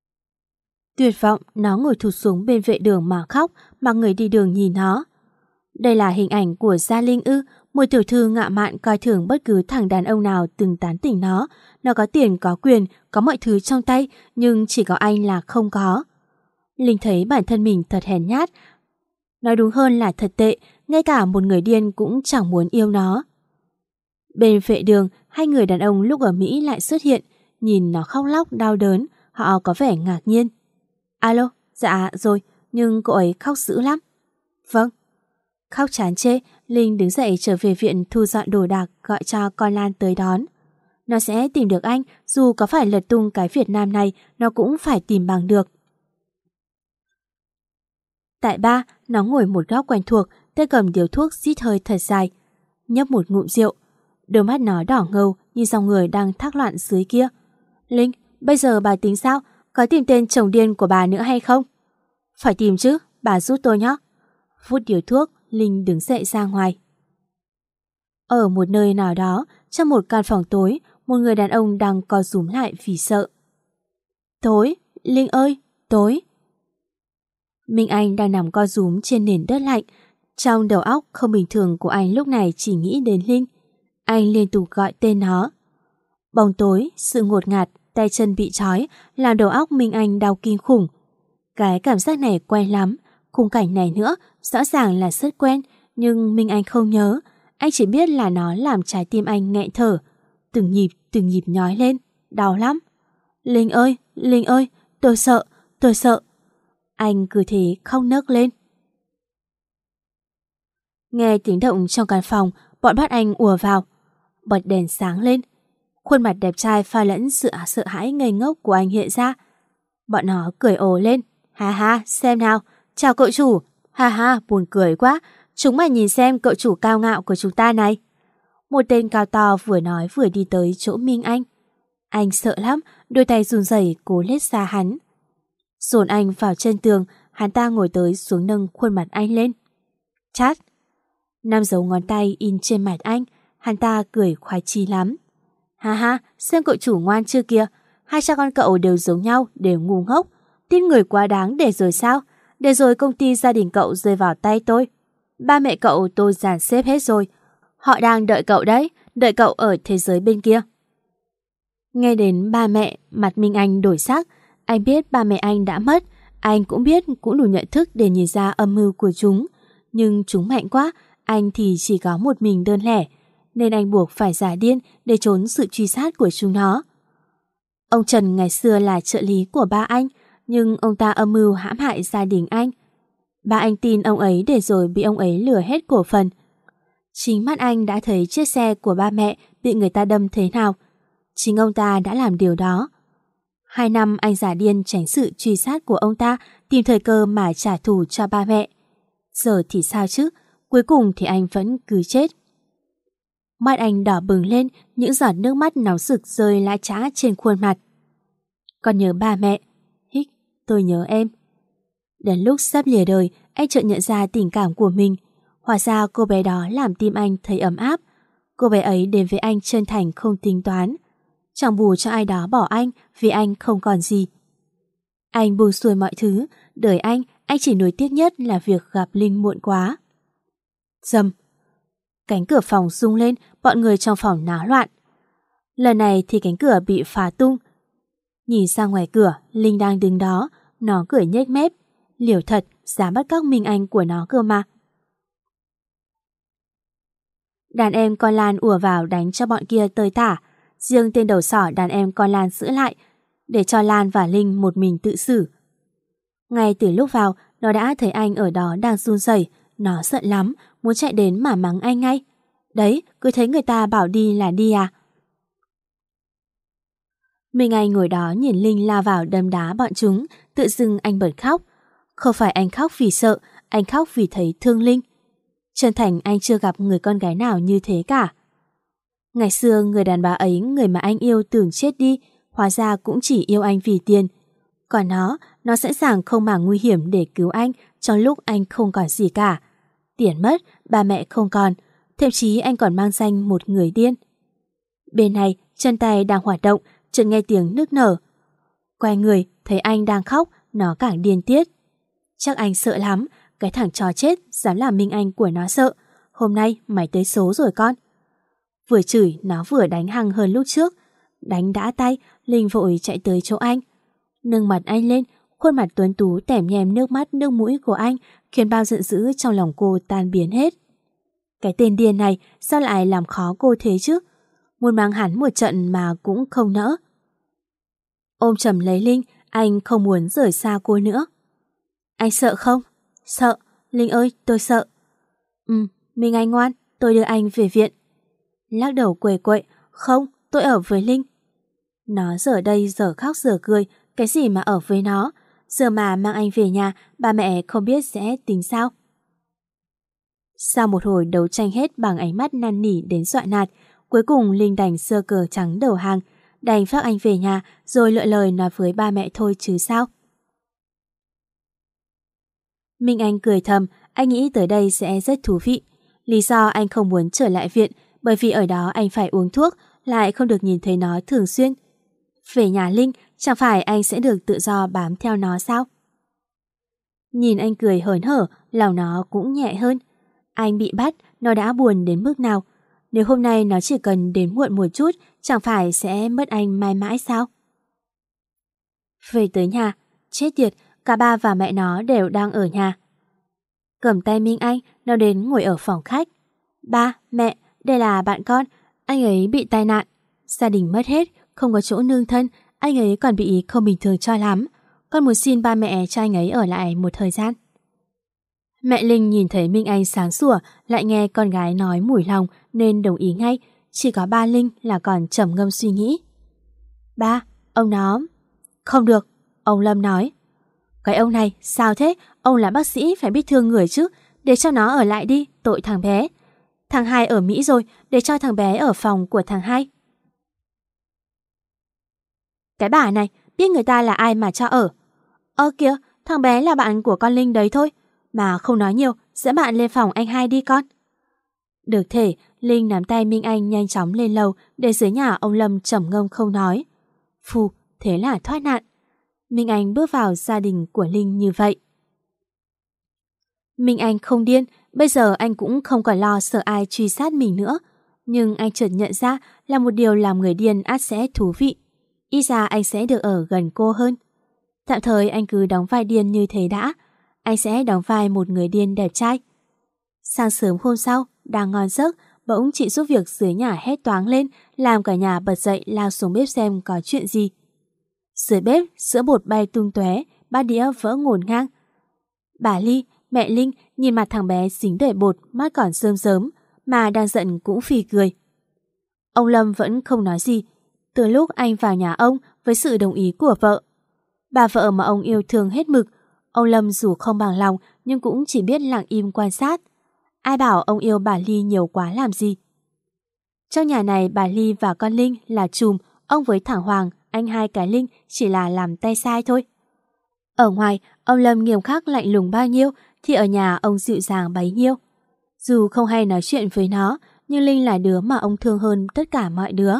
Tuyệt vọng, nó ngồi thụt xuống bên vệ đường mà khóc, mà người đi đường nhìn nó. Đây là hình ảnh của Gia Linh ư? Một tiểu thư ngạo mạn coi thường bất cứ thằng đàn ông nào từng tán tỉnh nó. Nó có tiền, có quyền, có mọi thứ trong tay, nhưng chỉ có anh là không có. Linh thấy bản thân mình thật hèn nhát. Nói đúng hơn là thật tệ, ngay cả một người điên cũng chẳng muốn yêu nó. Bên vệ đường, hai người đàn ông lúc ở Mỹ lại xuất hiện, nhìn nó khóc lóc đau đớn, họ có vẻ ngạc nhiên. Alo, dạ rồi, nhưng cô ấy khóc dữ lắm. Vâng. Khóc chán chê, Linh đứng dậy trở về viện thu dọn đồ đạc, gọi cho con Lan tới đón. Nó sẽ tìm được anh, dù có phải lật tung cái Việt Nam này, nó cũng phải tìm bằng được. Tại ba, nó ngồi một góc quen thuộc, tay cầm điếu thuốc rít hơi thật dài, nhấp một ngụm rượu. Đôi mắt nó đỏ ngầu như dòng người đang thác loạn dưới kia. Linh, bây giờ bà tính sao? Có tìm tên chồng điên của bà nữa hay không? Phải tìm chứ, bà giúp tôi nhé. Vút điếu thuốc, Linh đứng dậy ra ngoài. Ở một nơi nào đó, trong một căn phòng tối, một người đàn ông đang co rúm lại vì sợ. Tối, Linh ơi, tối. Minh Anh đang nằm co rúm trên nền đất lạnh. Trong đầu óc không bình thường của anh lúc này chỉ nghĩ đến Linh. Anh liên tục gọi tên nó. Bóng tối, sự ngột ngạt, tay chân bị trói, làm đầu óc Minh Anh đau kinh khủng. Cái cảm giác này quen lắm, khung cảnh này nữa, rõ ràng là rất quen, nhưng Minh Anh không nhớ. Anh chỉ biết là nó làm trái tim anh nghẹn thở. Từng nhịp, từng nhịp nhói lên, đau lắm. Linh ơi, Linh ơi, tôi sợ, tôi sợ. Anh cứ thế khóc nấc lên. Nghe tiếng động trong căn phòng, bọn bắt anh ùa vào. Bật đèn sáng lên. Khuôn mặt đẹp trai pha lẫn sự sợ hãi ngây ngốc của anh hiện ra. Bọn nó cười ồ lên. Ha ha, xem nào, chào cậu chủ. Ha ha, buồn cười quá. Chúng mày nhìn xem cậu chủ cao ngạo của chúng ta này. Một tên cao to vừa nói vừa đi tới chỗ Minh Anh. Anh sợ lắm, đôi tay run rẩy cố lết xa hắn. Dồn anh vào chân tường, hắn ta ngồi tới xuống nâng khuôn mặt anh lên. Chát. Năm dấu ngón tay in trên mặt anh, hắn ta cười khoái chí lắm. Ha ha, xem cậu chủ ngoan chưa kìa. Hai cha con cậu đều giống nhau, đều ngu ngốc. Tin người quá đáng để rồi sao? Để rồi công ty gia đình cậu rơi vào tay tôi. Ba mẹ cậu tôi dàn xếp hết rồi. Họ đang đợi cậu đấy, đợi cậu ở thế giới bên kia. Nghe đến ba mẹ, mặt Minh Anh đổi sắc. Anh biết ba mẹ anh đã mất. Anh cũng biết, cũng đủ nhận thức để nhìn ra âm mưu của chúng. Nhưng chúng mạnh quá, anh thì chỉ có một mình đơn lẻ. Nên anh buộc phải giả điên để trốn sự truy sát của chúng nó. Ông Trần ngày xưa là trợ lý của ba anh, nhưng ông ta âm mưu hãm hại gia đình anh. Ba anh tin ông ấy để rồi bị ông ấy lừa hết cổ phần. Chính mắt anh đã thấy chiếc xe của ba mẹ bị người ta đâm thế nào. Chính ông ta đã làm điều đó. Hai năm anh giả điên tránh sự truy sát của ông ta, tìm thời cơ mà trả thù cho ba mẹ. Giờ thì sao chứ? Cuối cùng thì anh vẫn cứ chết. Mắt anh đỏ bừng lên, những giọt nước mắt nóng rực rơi lã chã trên khuôn mặt. Con nhớ ba mẹ. Hích, tôi nhớ em. Đến lúc sắp lìa đời, anh chợt nhận ra tình cảm của mình. Hóa ra cô bé đó làm tim anh thấy ấm áp. Cô bé ấy đến với anh chân thành không tính toán. Chẳng bù cho ai đó bỏ anh vì anh không còn gì. Anh buông xuôi mọi thứ. Đời anh, anh chỉ nuối tiếc nhất là việc gặp Linh muộn quá. Dầm. Cánh cửa phòng rung lên, bọn người trong phòng náo loạn. Lần này thì cánh cửa bị phá tung. Nhìn ra ngoài cửa, Linh đang đứng đó. Nó cười nhếch mép. Liều thật, dám bắt cóc Minh Anh của nó cơ mà. Đàn em con Lan ùa vào đánh cho bọn kia tơi tả. Riêng tên đầu sỏ đàn em con Lan giữ lại, để cho Lan và Linh một mình tự xử. Ngay từ lúc vào, nó đã thấy anh ở đó đang run rẩy. Nó giận lắm, muốn chạy đến mà mắng anh ngay. Đấy, cứ thấy người ta bảo đi là đi à? Minh Anh ngồi đó nhìn Linh lao vào đâm đá bọn chúng. Tự dưng anh bật khóc. Không phải anh khóc vì sợ, anh khóc vì thấy thương Linh. Chân thành anh chưa gặp người con gái nào như thế cả. Ngày xưa người đàn bà ấy, người mà anh yêu tưởng chết đi, hóa ra cũng chỉ yêu anh vì tiền. Còn nó, nó sẵn sàng không màng nguy hiểm để cứu anh trong lúc anh không còn gì cả. Tiền mất, ba mẹ không còn, thậm chí anh còn mang danh một người điên. Bên này, chân tay đang hoạt động, chợt nghe tiếng nức nở. Quay người, thấy anh đang khóc, nó càng điên tiết. Chắc anh sợ lắm, cái thằng chó chết dám làm Minh Anh của nó sợ. Hôm nay mày tới số rồi con. Vừa chửi nó vừa đánh hăng hơn lúc trước. Đánh đã tay, Linh vội chạy tới chỗ anh. Nâng mặt anh lên, khuôn mặt tuấn tú tẻm nhem nước mắt nước mũi của anh khiến bao giận dữ trong lòng cô tan biến hết. Cái tên điên này sao lại làm khó cô thế chứ? Muốn mang hắn một trận mà cũng không nỡ. Ôm chầm lấy Linh, anh không muốn rời xa cô nữa. Anh sợ không? Sợ, Linh ơi, tôi sợ. Ừ, Minh Anh ngoan, tôi đưa anh về viện. Lắc đầu quẩy quậy, không, tôi ở với Linh. Nó giờ đây giờ khóc giờ cười, cái gì mà ở với nó. Giờ mà mang anh về nhà, ba mẹ không biết sẽ tính sao. Sau một hồi đấu tranh hết bằng ánh mắt năn nỉ đến dọa nạt, cuối cùng Linh đành sơ cờ trắng đầu hàng, đành phác anh về nhà rồi lựa lời nói với ba mẹ thôi chứ sao. Minh Anh cười thầm, anh nghĩ tới đây sẽ rất thú vị. Lý do anh không muốn trở lại viện bởi vì ở đó anh phải uống thuốc, lại không được nhìn thấy nó thường xuyên. Về nhà Linh, chẳng phải anh sẽ được tự do bám theo nó sao? Nhìn anh cười hớn hở, lòng nó cũng nhẹ hơn. Anh bị bắt, nó đã buồn đến mức nào? Nếu hôm nay nó chỉ cần đến muộn một chút, chẳng phải sẽ mất anh mãi mãi sao? Về tới nhà, chết tiệt, cả ba và mẹ nó đều đang ở nhà. Cầm tay Minh Anh, nó đến ngồi ở phòng khách. Ba, mẹ, đây là bạn con, anh ấy bị tai nạn. Gia đình mất hết, không có chỗ nương thân, anh ấy còn bị không bình thường cho lắm. Con muốn xin ba mẹ cho anh ấy ở lại một thời gian. Mẹ Linh nhìn thấy Minh Anh sáng sủa, lại nghe con gái nói mủi lòng nên đồng ý ngay. Chỉ có ba Linh là còn trầm ngâm suy nghĩ. Ba, ông nó... Không được, ông Lâm nói. Cái ông này, sao thế? Ông là bác sĩ phải biết thương người chứ. Để cho nó ở lại đi, tội thằng bé. Thằng hai ở Mỹ rồi, để cho thằng bé ở phòng của thằng hai. Cái bà này, biết người ta là ai mà cho ở. Ơ kìa, thằng bé là bạn của con Linh đấy thôi. Mà không nói nhiều, dẫn bạn lên phòng anh hai đi con. Được thể, Linh nắm tay Minh Anh nhanh chóng lên lầu để dưới nhà ông Lâm trầm ngâm không nói. Phù, thế là thoát nạn. Minh Anh bước vào gia đình của Linh như vậy. Minh Anh không điên, bây giờ anh cũng không còn lo sợ ai truy sát mình nữa. Nhưng anh chợt nhận ra là một điều làm người điên ắt sẽ thú vị. Ít ra anh sẽ được ở gần cô hơn. Tạm thời anh cứ đóng vai điên như thế đã. Anh sẽ đóng vai một người điên đẹp trai. Sáng sớm hôm sau, đang ngon giấc, bỗng chị giúp việc dưới nhà hét toáng lên, làm cả nhà bật dậy lao xuống bếp xem có chuyện gì. Dưới bếp, sữa bột bay tung tóe, bát đĩa vỡ ngổn ngang. Bà Ly, mẹ Linh nhìn mặt thằng bé dính đầy bột, mắt còn rơm rớm, mà đang giận cũng phì cười. Ông Lâm vẫn không nói gì. Từ lúc anh vào nhà ông với sự đồng ý của vợ, bà vợ mà ông yêu thương hết mực, ông Lâm dù không bằng lòng nhưng cũng chỉ biết lặng im quan sát. Ai bảo ông yêu bà Ly nhiều quá làm gì. Trong nhà này bà Ly và con Linh là trùm, ông với thằng Hoàng, anh hai cái Linh chỉ là làm tay sai thôi. Ở ngoài, ông Lâm nghiêm khắc lạnh lùng bao nhiêu thì ở nhà ông dịu dàng bấy nhiêu. Dù không hay nói chuyện với nó, nhưng Linh là đứa mà ông thương hơn tất cả mọi đứa.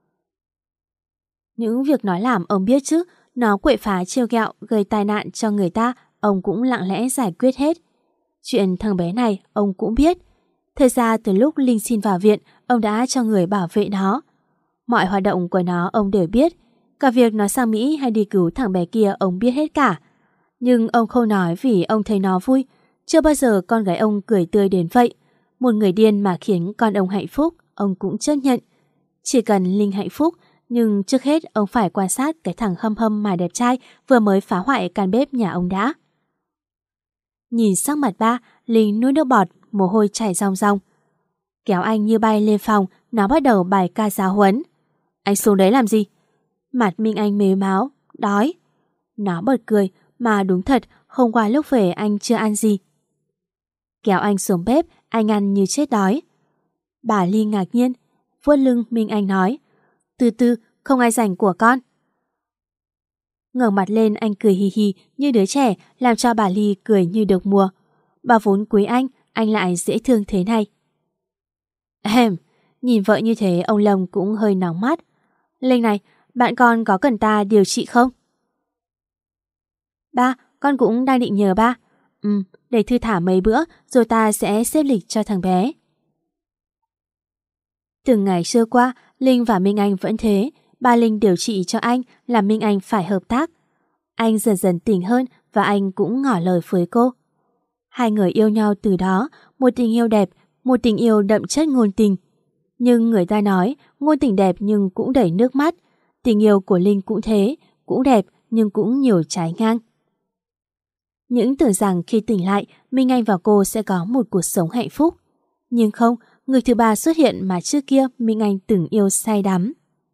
Những việc nó làm ông biết chứ, nó quậy phá trêu ghẹo gây tai nạn cho người ta, ông cũng lặng lẽ giải quyết hết. Chuyện thằng bé này ông cũng biết. Thời ra từ lúc Linh xin vào viện, ông đã cho người bảo vệ nó. Mọi hoạt động của nó ông đều biết. Cả việc nó sang Mỹ hay đi cứu thằng bé kia ông biết hết cả. Nhưng ông không nói vì ông thấy nó vui. Chưa bao giờ con gái ông cười tươi đến vậy. Một người điên mà khiến con ông hạnh phúc, ông cũng chấp nhận. Chỉ cần Linh hạnh phúc, nhưng trước hết ông phải quan sát cái thằng hâm hâm mà đẹp trai vừa mới phá hoại căn bếp nhà ông đã. Nhìn sắc mặt ba, Linh nuốt nước bọt, mồ hôi chảy ròng ròng. Kéo anh như bay lên phòng, nó bắt đầu bài ca giáo huấn. Anh xuống đấy làm gì? Mặt Minh Anh mếu máo, đói. Nó bật cười, mà đúng thật, hôm qua lúc về anh chưa ăn gì. Kéo anh xuống bếp, anh ăn như chết đói. Bà Ly ngạc nhiên, vuốt lưng Minh Anh nói. Từ từ, không ai rảnh của con. Ngẩng mặt lên anh cười hì hì như đứa trẻ, làm cho bà Ly cười như được mùa. Bà vốn quý anh, anh lại dễ thương thế này. Em, nhìn vợ như thế ông Lâm cũng hơi nóng mắt. Linh này, bạn con có cần ta điều trị không? Ba, con cũng đang định nhờ ba. Ừ, để thư thả mấy bữa rồi ta sẽ xếp lịch cho thằng bé. Từng ngày trôi qua, Linh và Minh Anh vẫn thế. Ba Linh điều trị cho anh, làm Minh Anh phải hợp tác. Anh dần dần tỉnh hơn và anh cũng ngỏ lời với cô. Hai người yêu nhau từ đó, một tình yêu đẹp, một tình yêu đậm chất ngôn tình. Nhưng người ta nói, ngôn tình đẹp nhưng cũng đầy nước mắt. Tình yêu của Linh cũng thế, cũng đẹp nhưng cũng nhiều trái ngang. Những tưởng rằng khi tỉnh lại, Minh Anh và cô sẽ có một cuộc sống hạnh phúc. Nhưng không, người thứ ba xuất hiện mà trước kia Minh Anh từng yêu say đắm.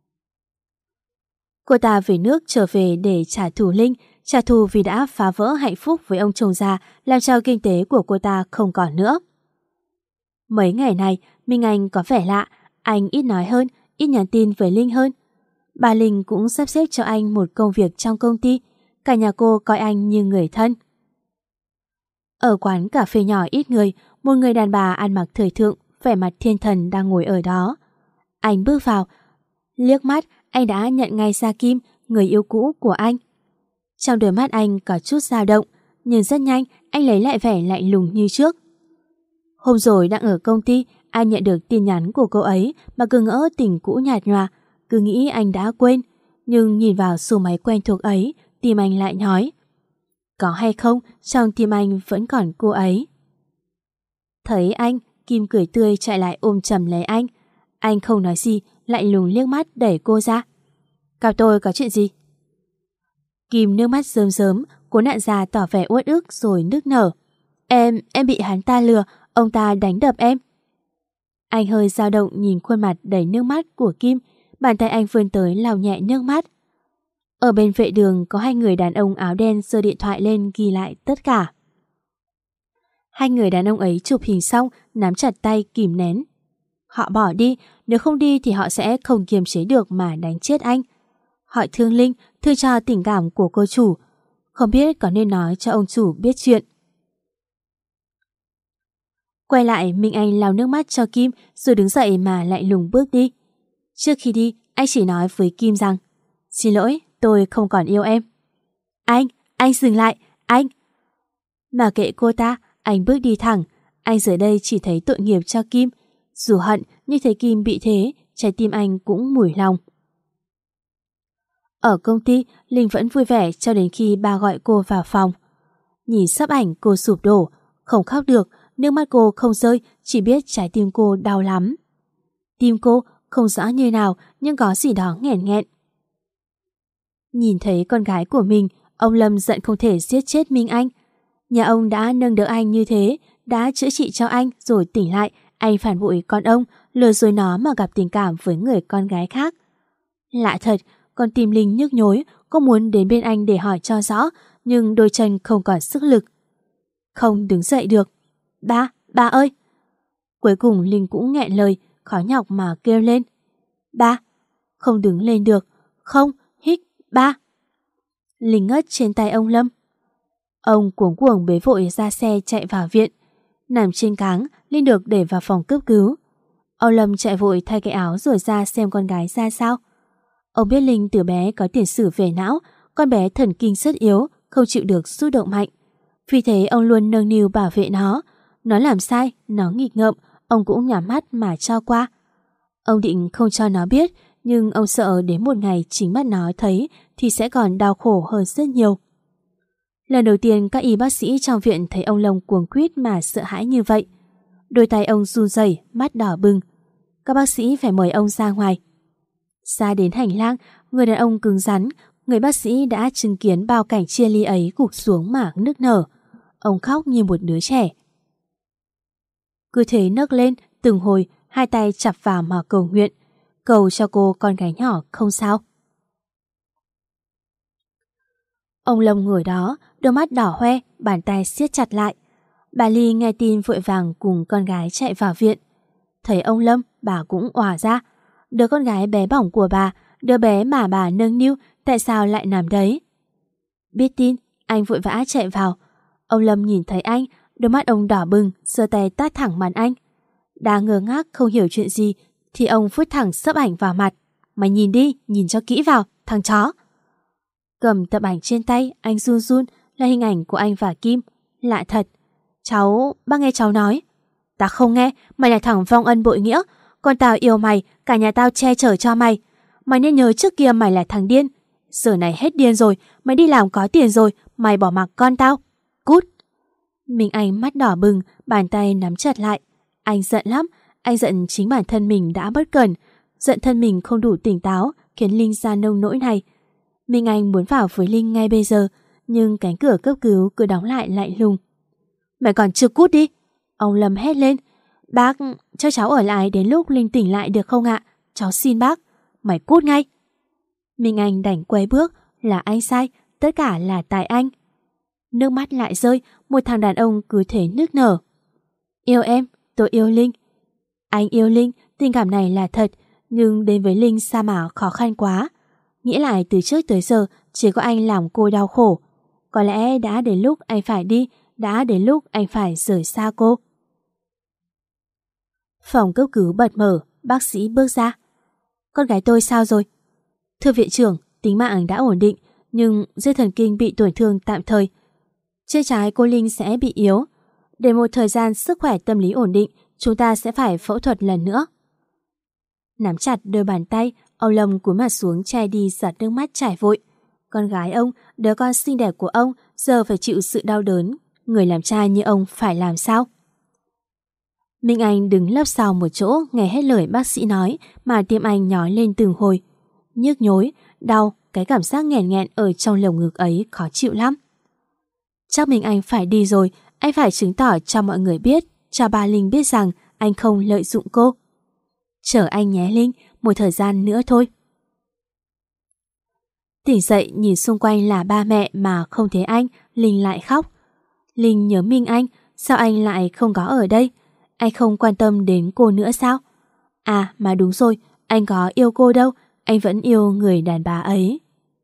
Cô ta về nước trở về để trả thù Linh, trả thù vì đã phá vỡ hạnh phúc với ông chồng già, làm cho kinh tế của cô ta không còn nữa. Mấy ngày này, Minh Anh có vẻ lạ, anh ít nói hơn, ít nhắn tin với Linh hơn. Bà Linh cũng sắp xếp cho anh một công việc trong công ty, cả nhà cô coi anh như người thân. Ở quán cà phê nhỏ ít người, một người đàn bà ăn mặc thời thượng, vẻ mặt thiên thần đang ngồi ở đó. Anh bước vào, liếc mắt anh đã nhận ngay ra Kim, người yêu cũ của anh. Trong đôi mắt anh có chút dao động, nhưng rất nhanh anh lấy lại vẻ lạnh lùng như trước. Hôm rồi đang ở công ty, anh nhận được tin nhắn của cô ấy mà cứ ngỡ tình cũ nhạt nhòa, cứ nghĩ anh đã quên. Nhưng nhìn vào số máy quen thuộc ấy, tim anh lại nói, có hay không, trong tim anh vẫn còn cô ấy. Thấy anh, Kim cười tươi chạy lại ôm chầm lấy anh. Anh không nói gì, lạnh lùng liếc mắt đẩy cô ra. Gặp tôi có chuyện gì? Kim nước mắt rơm rớm, cố nặn ra tỏ vẻ uất ức rồi nức nở. Em, em bị hắn ta lừa, ông ta đánh đập em. Anh hơi dao động nhìn khuôn mặt đầy nước mắt của Kim, bàn tay anh vươn tới lau nhẹ nước mắt. Ở bên vệ đường có hai người đàn ông áo đen giơ điện thoại lên ghi lại tất cả. Hai người đàn ông ấy chụp hình xong, nắm chặt tay kìm nén. Họ bỏ đi, nếu không đi thì họ sẽ không kiềm chế được mà đánh chết anh. Họ thương Linh, thương cho tình cảm của cô chủ. Không biết có nên nói cho ông chủ biết chuyện. Quay lại, Minh Anh lau nước mắt cho Kim rồi đứng dậy mà lạnh lùng bước đi. Trước khi đi, anh chỉ nói với Kim rằng, xin lỗi, tôi không còn yêu em. Anh, anh dừng lại, anh. Mà kệ cô ta, anh bước đi thẳng. Anh giờ đây chỉ thấy tội nghiệp cho Kim. Dù hận nhưng thấy Kim bị thế, trái tim anh cũng mủi lòng. Ở công ty, Linh vẫn vui vẻ cho đến khi ba gọi cô vào phòng. Nhìn sắp ảnh cô sụp đổ, không khóc được, nước mắt cô không rơi, chỉ biết trái tim cô đau lắm. Tim cô không rõ như nào nhưng có gì đó nghẹn nghẹn. Nhìn thấy con gái của mình, ông Lâm giận không thể giết chết Minh Anh. Nhà ông đã nâng đỡ anh như thế, đã chữa trị cho anh rồi tỉnh lại, anh phản bội con ông, lừa dối nó mà gặp tình cảm với người con gái khác. Lạ thật, con tim Linh nhức nhối, cô muốn đến bên anh để hỏi cho rõ, nhưng đôi chân không còn sức lực. Không đứng dậy được. Ba, ba ơi! Cuối cùng Linh cũng nghẹn lời, khó nhọc mà kêu lên. Ba! Không đứng lên được. Không, hít, ba! Linh ngất trên tay ông Lâm. Ông cuống cuồng bế vội ra xe chạy vào viện. Nằm trên cáng, Linh được để vào phòng cấp cứu. Ông Lâm chạy vội thay cái áo rồi ra xem con gái ra sao. Ông biết Linh từ bé có tiền sử về não, con bé thần kinh rất yếu, không chịu được xúc động mạnh. Vì thế ông luôn nâng niu bảo vệ nó. Nó làm sai, nó nghịch ngợm, ông cũng nhắm mắt mà cho qua. Ông định không cho nó biết, nhưng ông sợ đến một ngày chính mắt nó thấy thì sẽ còn đau khổ hơn rất nhiều. Lần đầu tiên các y bác sĩ trong viện thấy ông Long cuống quýt mà sợ hãi như vậy. Đôi tay ông run rẩy, mắt đỏ bừng. Các bác sĩ phải mời ông ra ngoài. Ra đến hành lang, người đàn ông cứng rắn, người bác sĩ đã chứng kiến bao cảnh chia ly ấy gục xuống mà nức nở. Ông khóc như một đứa trẻ. Cứ thế nấc lên, từng hồi, hai tay chặp vào mà cầu nguyện, cầu cho cô con gái nhỏ không sao. Ông Long ngồi đó, đôi mắt đỏ hoe, bàn tay siết chặt lại. Bà Ly nghe tin vội vàng cùng con gái chạy vào viện. Thấy ông Lâm, bà cũng òa ra. Đứa con gái bé bỏng của bà, đứa bé mà bà nâng niu, tại sao lại nằm đấy? Biết tin, anh vội vã chạy vào. Ông Lâm nhìn thấy anh, đôi mắt ông đỏ bừng, giơ tay tát thẳng mặt anh. Đang ngơ ngác không hiểu chuyện gì, thì ông phút thẳng sấp ảnh vào mặt. Mày nhìn đi, nhìn cho kỹ vào, thằng chó. Cầm tập ảnh trên tay, anh run run, là hình ảnh của anh và Kim. Lạ thật. Cháu, bác nghe cháu nói. Ta không nghe, mày là thằng vong ân bội nghĩa. Con tao yêu mày, cả nhà tao che chở cho mày. Mày nên nhớ trước kia mày là thằng điên. Giờ này hết điên rồi, mày đi làm có tiền rồi, mày bỏ mặc con tao. Cút. Minh Anh mắt đỏ bừng, bàn tay nắm chặt lại. Anh giận lắm, anh giận chính bản thân mình đã bất cẩn, giận thân mình không đủ tỉnh táo, khiến Linh ra nông nỗi này. Minh Anh muốn vào với Linh ngay bây giờ, nhưng cánh cửa cấp cứu cứ đóng lại lạnh lùng. Mày còn chưa cút đi. Ông Lâm hét lên. Bác, cho cháu ở lại đến lúc Linh tỉnh lại được không ạ? Cháu xin bác. Mày cút ngay. Minh Anh đành quay bước. Là anh sai, tất cả là tại anh. Nước mắt lại rơi, một thằng đàn ông cứ thế nức nở. Yêu em, tôi yêu Linh. Anh yêu Linh, tình cảm này là thật, nhưng đến với Linh sao mà khó khăn quá. Nghĩ lại từ trước tới giờ chỉ có anh làm cô đau khổ. Có lẽ đã đến lúc anh phải đi, đã đến lúc anh phải rời xa cô. Phòng cấp cứu bật mở, bác sĩ bước ra. Con gái tôi sao rồi? Thưa viện trưởng, tính mạng đã ổn định, nhưng dây thần kinh bị tổn thương tạm thời. Chân trái cô Linh sẽ bị yếu. Để một thời gian sức khỏe tâm lý ổn định, chúng ta sẽ phải phẫu thuật lần nữa. Nắm chặt đôi bàn tay, ông Lâm cúi mặt xuống che đi giọt nước mắt chảy vội. Con gái ông, đứa con xinh đẹp của ông, giờ phải chịu sự đau đớn. Người làm cha như ông phải làm sao? Minh Anh đứng lấp sau một chỗ, nghe hết lời bác sĩ nói mà tim anh nhói lên từng hồi. Nhức nhối, đau, cái cảm giác nghẹn nghẹn ở trong lồng ngực ấy khó chịu lắm. Chắc Minh Anh phải đi rồi, anh phải chứng tỏ cho mọi người biết, cho ba Linh biết rằng anh không lợi dụng cô. Chờ anh nhé Linh, một thời gian nữa thôi. Tỉnh dậy nhìn xung quanh là ba mẹ mà không thấy anh, Linh lại khóc. Linh nhớ Minh Anh, sao anh lại không có ở đây? Anh không quan tâm đến cô nữa sao? À mà đúng rồi, anh có yêu cô đâu, anh vẫn yêu người đàn bà ấy.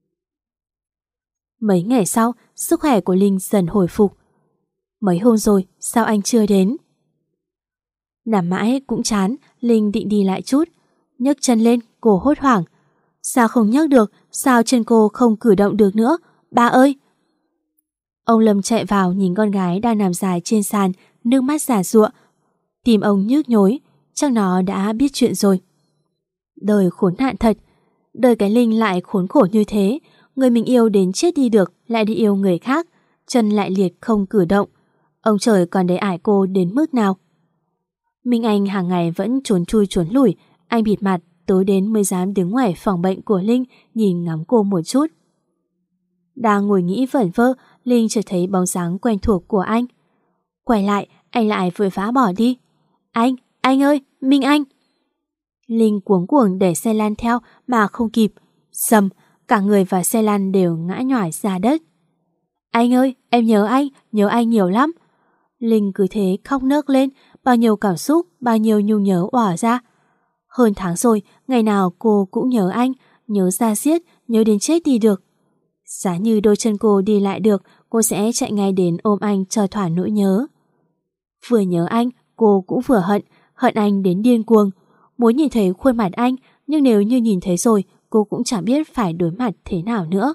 Mấy ngày sau, sức khỏe của Linh dần hồi phục. Mấy hôm rồi, sao anh chưa đến? Nằm mãi cũng chán, Linh định đi lại chút. Nhấc chân lên, cô hốt hoảng. Sao không nhấc được, sao chân cô không cử động được nữa? Ba ơi! Ông Lâm chạy vào nhìn con gái đang nằm dài trên sàn, nước mắt già giụa. Tim ông nhức nhối, chắc nó đã biết chuyện rồi. Đời khốn nạn thật, đời cái Linh lại khốn khổ như thế. Người mình yêu đến chết đi được lại đi yêu người khác, chân lại liệt không cử động. Ông trời còn để ải cô đến mức nào? Minh Anh hàng ngày vẫn trốn chui trốn lủi, anh bịt mặt, tối đến mới dám đứng ngoài phòng bệnh của Linh nhìn ngắm cô một chút. Đang ngồi nghĩ vẩn vơ, Linh chợt thấy bóng dáng quen thuộc của anh. Quay lại, anh lại vội vã bỏ đi. Anh, anh ơi, Minh Anh! Linh cuống cuồng đẩy xe lan theo mà không kịp. Sầm, cả người và xe lăn đều ngã nhỏi ra đất. Anh ơi, em nhớ anh, nhớ anh nhiều lắm. Linh cứ thế khóc nấc lên, bao nhiêu cảm xúc, bao nhiêu nhung nhớ òa ra. Hơn tháng rồi, ngày nào cô cũng nhớ anh, nhớ ra xiết, nhớ đến chết đi được. Giá như đôi chân cô đi lại được, cô sẽ chạy ngay đến ôm anh cho thỏa nỗi nhớ. Vừa nhớ anh, cô cũng vừa hận, hận anh đến điên cuồng. Muốn nhìn thấy khuôn mặt anh, nhưng nếu như nhìn thấy rồi, cô cũng chẳng biết phải đối mặt thế nào nữa.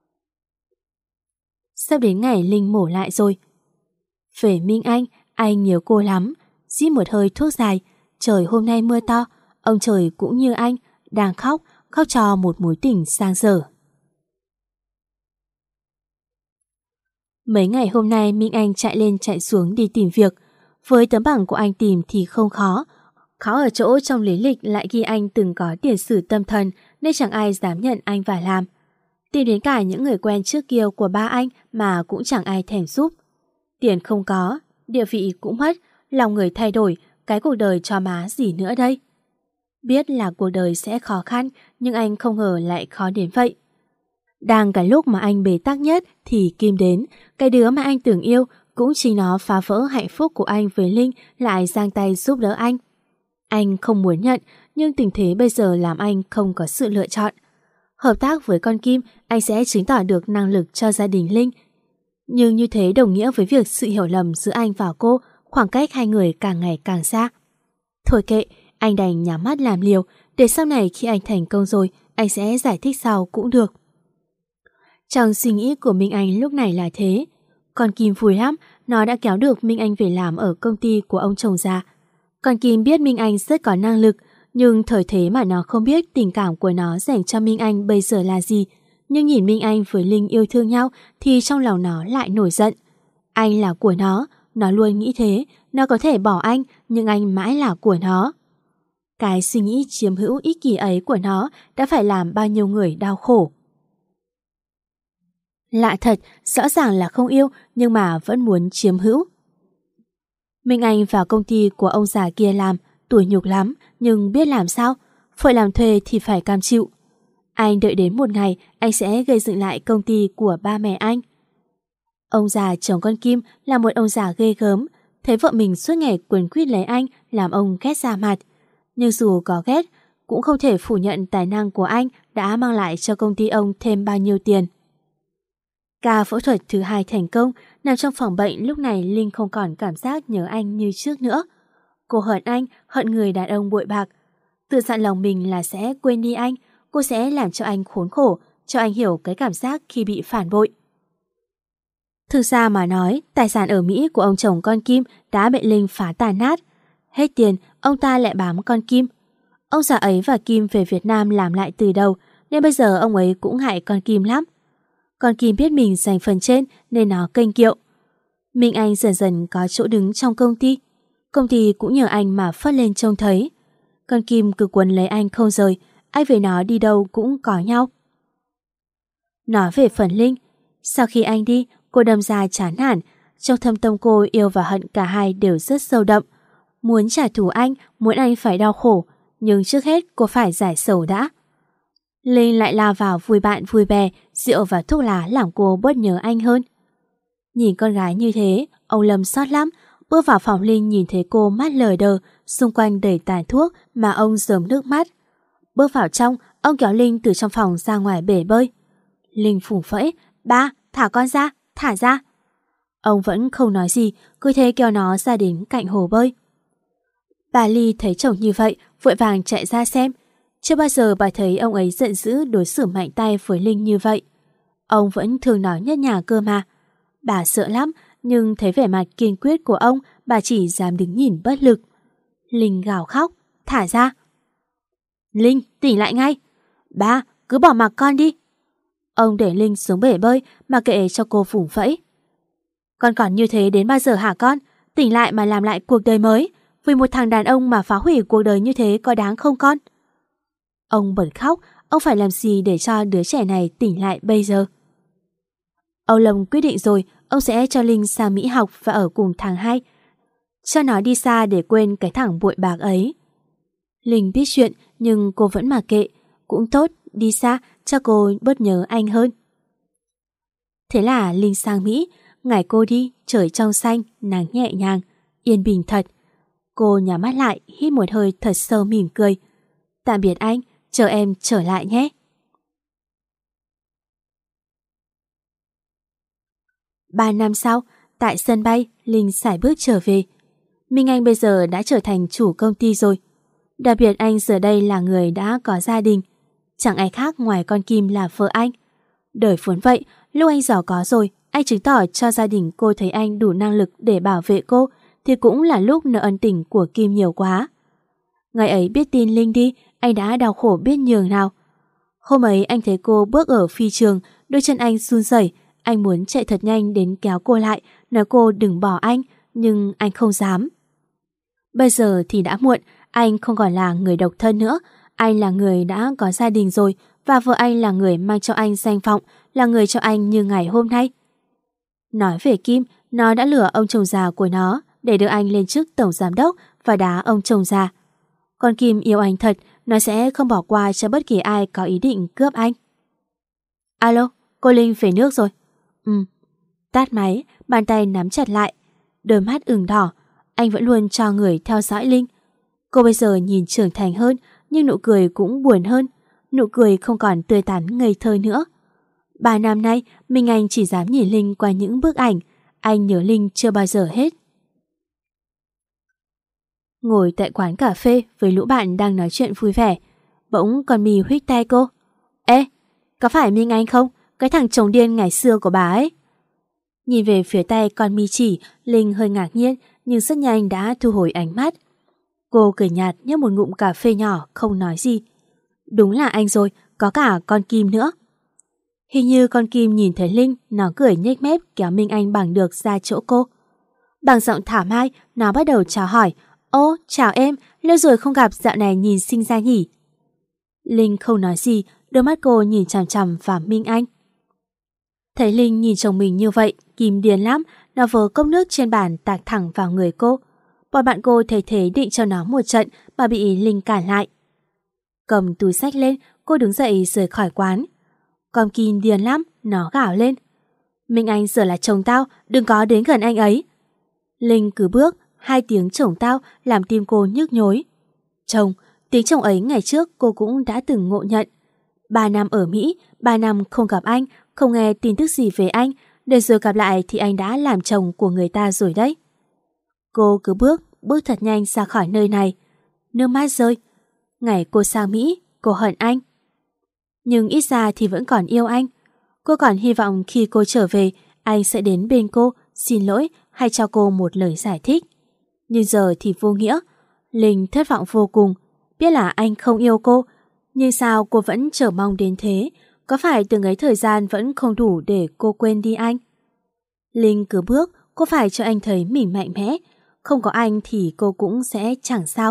Sắp đến ngày Linh mổ lại rồi. Về Minh Anh, anh nhớ cô lắm. Rít một hơi thuốc dài. Trời hôm nay mưa to, ông trời cũng như anh, đang khóc, khóc cho một mối tình sang dở. Mấy ngày hôm nay Minh Anh chạy lên chạy xuống đi tìm việc. Với tấm bằng của anh tìm thì không khó. Khó ở chỗ trong lý lịch lại ghi anh từng có tiền sử tâm thần nên chẳng ai dám nhận anh vào làm. Tìm đến cả những người quen trước kia của ba anh mà cũng chẳng ai thèm giúp. Tiền không có, địa vị cũng mất, lòng người thay đổi, cái cuộc đời cho má gì nữa đây. Biết là cuộc đời sẽ khó khăn nhưng anh không ngờ lại khó đến vậy. Đang cái lúc mà anh bế tắc nhất thì Kim đến, cái đứa mà anh tưởng yêu cũng chính nó phá vỡ hạnh phúc của anh với Linh lại giang tay giúp đỡ anh. Anh không muốn nhận nhưng tình thế bây giờ làm anh không có sự lựa chọn. Hợp tác với con Kim, anh sẽ chứng tỏ được năng lực cho gia đình Linh. Nhưng như thế đồng nghĩa với việc sự hiểu lầm giữa anh và cô, khoảng cách hai người càng ngày càng xa. Thôi kệ, anh đành nhắm mắt làm liều, để sau này khi anh thành công rồi, anh sẽ giải thích sau cũng được. Trong suy nghĩ của Minh Anh lúc này là thế. Con Kim vui lắm, nó đã kéo được Minh Anh về làm ở công ty của ông chồng già. Còn Kim biết Minh Anh rất có năng lực, nhưng thời thế mà nó không biết tình cảm của nó dành cho Minh Anh bây giờ là gì. Nhưng nhìn Minh Anh với Linh yêu thương nhau thì trong lòng nó lại nổi giận. Anh là của nó, nó luôn nghĩ thế, nó có thể bỏ anh, nhưng anh mãi là của nó. Cái suy nghĩ chiếm hữu ích kỷ ấy của nó đã phải làm bao nhiêu người đau khổ. Lạ thật, rõ ràng là không yêu nhưng mà vẫn muốn chiếm hữu. Minh Anh vào công ty của ông già kia làm, tủi nhục lắm, nhưng biết làm sao, phải làm thuê thì phải cam chịu. Anh đợi đến một ngày anh sẽ gây dựng lại công ty của ba mẹ anh. Ông già chồng con Kim là một ông già ghê gớm, thấy vợ mình suốt ngày quấn quýt lấy anh làm ông ghét ra mặt. Nhưng dù có ghét, cũng không thể phủ nhận tài năng của anh đã mang lại cho công ty ông thêm bao nhiêu tiền. Ca phẫu thuật thứ hai thành công, nằm trong phòng bệnh lúc này Linh không còn cảm giác nhớ anh như trước nữa. Cô hận anh, hận người đàn ông bội bạc. Tự dặn lòng mình là sẽ quên đi anh, cô sẽ làm cho anh khốn khổ, cho anh hiểu cái cảm giác khi bị phản bội. Thực ra mà nói, tài sản ở Mỹ của ông chồng con Kim đã bị Linh phá tàn nát. Hết tiền, ông ta lại bám con Kim. Ông già ấy và Kim về Việt Nam làm lại từ đầu, nên bây giờ ông ấy cũng hại con Kim lắm. Con Kim biết mình giành phần trên nên nó kênh kiệu. Minh Anh dần dần có chỗ đứng trong công ty. Công ty cũng nhờ anh mà phất lên trông thấy. Con Kim cứ quấn lấy anh không rời, anh với nó đi đâu cũng có nhau. Nói về phần Linh, sau khi anh đi, cô đâm ra chán nản. Trong thâm tâm cô yêu và hận cả hai đều rất sâu đậm. Muốn trả thù anh, muốn anh phải đau khổ, nhưng trước hết cô phải giải sầu đã. Linh lại lao vào vui bạn vui bè, rượu và thuốc lá làm cô bớt nhớ anh hơn. Nhìn con gái như thế, ông Lâm xót lắm. Bước vào phòng Linh nhìn thấy cô mắt lờ đờ, xung quanh đầy tàn thuốc mà ông rớm nước mắt. Bước vào trong, ông kéo Linh từ trong phòng ra ngoài bể bơi. Linh phủng phẫy, ba, thả con ra, thả ra. Ông vẫn không nói gì, cứ thế kéo nó ra đến cạnh hồ bơi. Bà Ly thấy chồng như vậy, vội vàng chạy ra xem. Chưa bao giờ bà thấy ông ấy giận dữ đối xử mạnh tay với Linh như vậy. Ông vẫn thường nói nhất nhà cơ mà. Bà sợ lắm, nhưng thấy vẻ mặt kiên quyết của ông, bà chỉ dám đứng nhìn bất lực. Linh gào khóc, thả ra. Linh, tỉnh lại ngay. Ba, cứ bỏ mặc con đi. Ông để Linh xuống bể bơi mà kệ cho cô phủng phẫy. Con còn như thế đến bao giờ hả con? Tỉnh lại mà làm lại cuộc đời mới. Vì một thằng đàn ông mà phá hủy cuộc đời như thế có đáng không con? Ông bật khóc, ông phải làm gì để cho đứa trẻ này tỉnh lại bây giờ? Âu Lâm quyết định rồi, ông sẽ cho Linh sang Mỹ học và ở cùng thằng hai. Cho nó đi xa để quên cái thằng bội bạc ấy. Linh biết chuyện nhưng cô vẫn mặc kệ. Cũng tốt, đi xa cho cô bớt nhớ anh hơn. Thế là Linh sang Mỹ. Ngày cô đi, trời trong xanh, nắng nhẹ nhàng, yên bình thật. Cô nhắm mắt lại, hít một hơi thật sâu mỉm cười. Tạm biệt anh, chờ em trở lại nhé. Ba năm sau, tại sân bay, Linh sải bước trở về. Minh Anh bây giờ đã trở thành chủ công ty rồi. Đặc biệt anh giờ đây là người đã có gia đình. Chẳng ai khác ngoài con Kim là vợ anh. Đời vốn vậy, lúc anh giàu có rồi, anh chứng tỏ cho gia đình cô thấy anh đủ năng lực để bảo vệ cô, thì cũng là lúc nợ ân tình của Kim nhiều quá. Ngày ấy biết tin Linh đi, anh đã đau khổ biết nhường nào. Hôm ấy anh thấy cô bước ở phi trường, đôi chân anh run rẩy, anh muốn chạy thật nhanh đến kéo cô lại, nói cô đừng bỏ anh, nhưng anh không dám. Bây giờ thì đã muộn, anh không còn là người độc thân nữa, anh là người đã có gia đình rồi, và vợ anh là người mang cho anh danh vọng, là người cho anh như ngày hôm nay. Nói về Kim, nó đã lừa ông chồng già của nó để đưa anh lên chức tổng giám đốc và đá ông chồng già. Còn Kim yêu anh thật, nó sẽ không bỏ qua cho bất kỳ ai có ý định cướp anh. Alo, cô Linh về nước rồi. Ừ. Tắt máy, bàn tay nắm chặt lại, đôi mắt ửng đỏ. Anh vẫn luôn cho người theo dõi Linh. Cô bây giờ nhìn trưởng thành hơn, nhưng nụ cười cũng buồn hơn. Nụ cười không còn tươi tắn ngây thơ nữa. Ba năm nay, Minh Anh chỉ dám nhìn Linh qua những bức ảnh. Anh nhớ Linh chưa bao giờ hết. Ngồi tại quán cà phê với lũ bạn đang nói chuyện vui vẻ, bỗng con mì huých tay cô. Ê, có phải Minh Anh không? Cái thằng chồng điên ngày xưa của bà ấy. Nhìn về phía tay con mi chỉ, Linh hơi ngạc nhiên nhưng rất nhanh đã thu hồi ánh mắt. Cô cười nhạt nhấp một ngụm cà phê nhỏ, không nói gì. Đúng là anh rồi, có cả con Kim nữa. Hình như con Kim nhìn thấy Linh, nó cười nhếch mép kéo Minh Anh bằng được ra chỗ cô. Bằng giọng thảo mai, nó bắt đầu chào hỏi. Ô, chào em, lâu rồi không gặp, dạo này nhìn xinh ra nhỉ. Linh không nói gì, đôi mắt cô nhìn chằm chằm vào Minh Anh. Thấy Linh nhìn chồng mình như vậy, Kim điên lắm, nó vớ cốc nước trên bàn tạt thẳng vào người cô. Bọn bạn cô thấy thế định cho nó một trận mà bị Linh cản lại. Cầm túi xách lên, cô đứng dậy rời khỏi quán. Con Kim điên lắm, nó gào lên. Minh Anh giờ là chồng tao, đừng có đến gần anh ấy. Linh cứ bước, hai tiếng chồng tao làm tim cô nhức nhối. Chồng, tiếng chồng ấy ngày trước cô cũng đã từng ngộ nhận. Ba năm ở Mỹ, ba năm không gặp anh, không nghe tin tức gì về anh, để rồi gặp lại thì anh đã làm chồng của người ta rồi đấy. Cô cứ bước, bước thật nhanh ra khỏi nơi này. Nước mắt rơi. Ngày cô sang Mỹ, cô hận anh. Nhưng ít ra thì vẫn còn yêu anh. Cô còn hy vọng khi cô trở về, anh sẽ đến bên cô, xin lỗi hay cho cô một lời giải thích. Nhưng giờ thì vô nghĩa. Linh thất vọng vô cùng. Biết là anh không yêu cô, nhưng sao cô vẫn chờ mong đến thế? Có phải từng ấy thời gian vẫn không đủ để cô quên đi anh? Linh cứ bước, cô phải cho anh thấy mình mạnh mẽ. Không có anh thì cô cũng sẽ chẳng sao.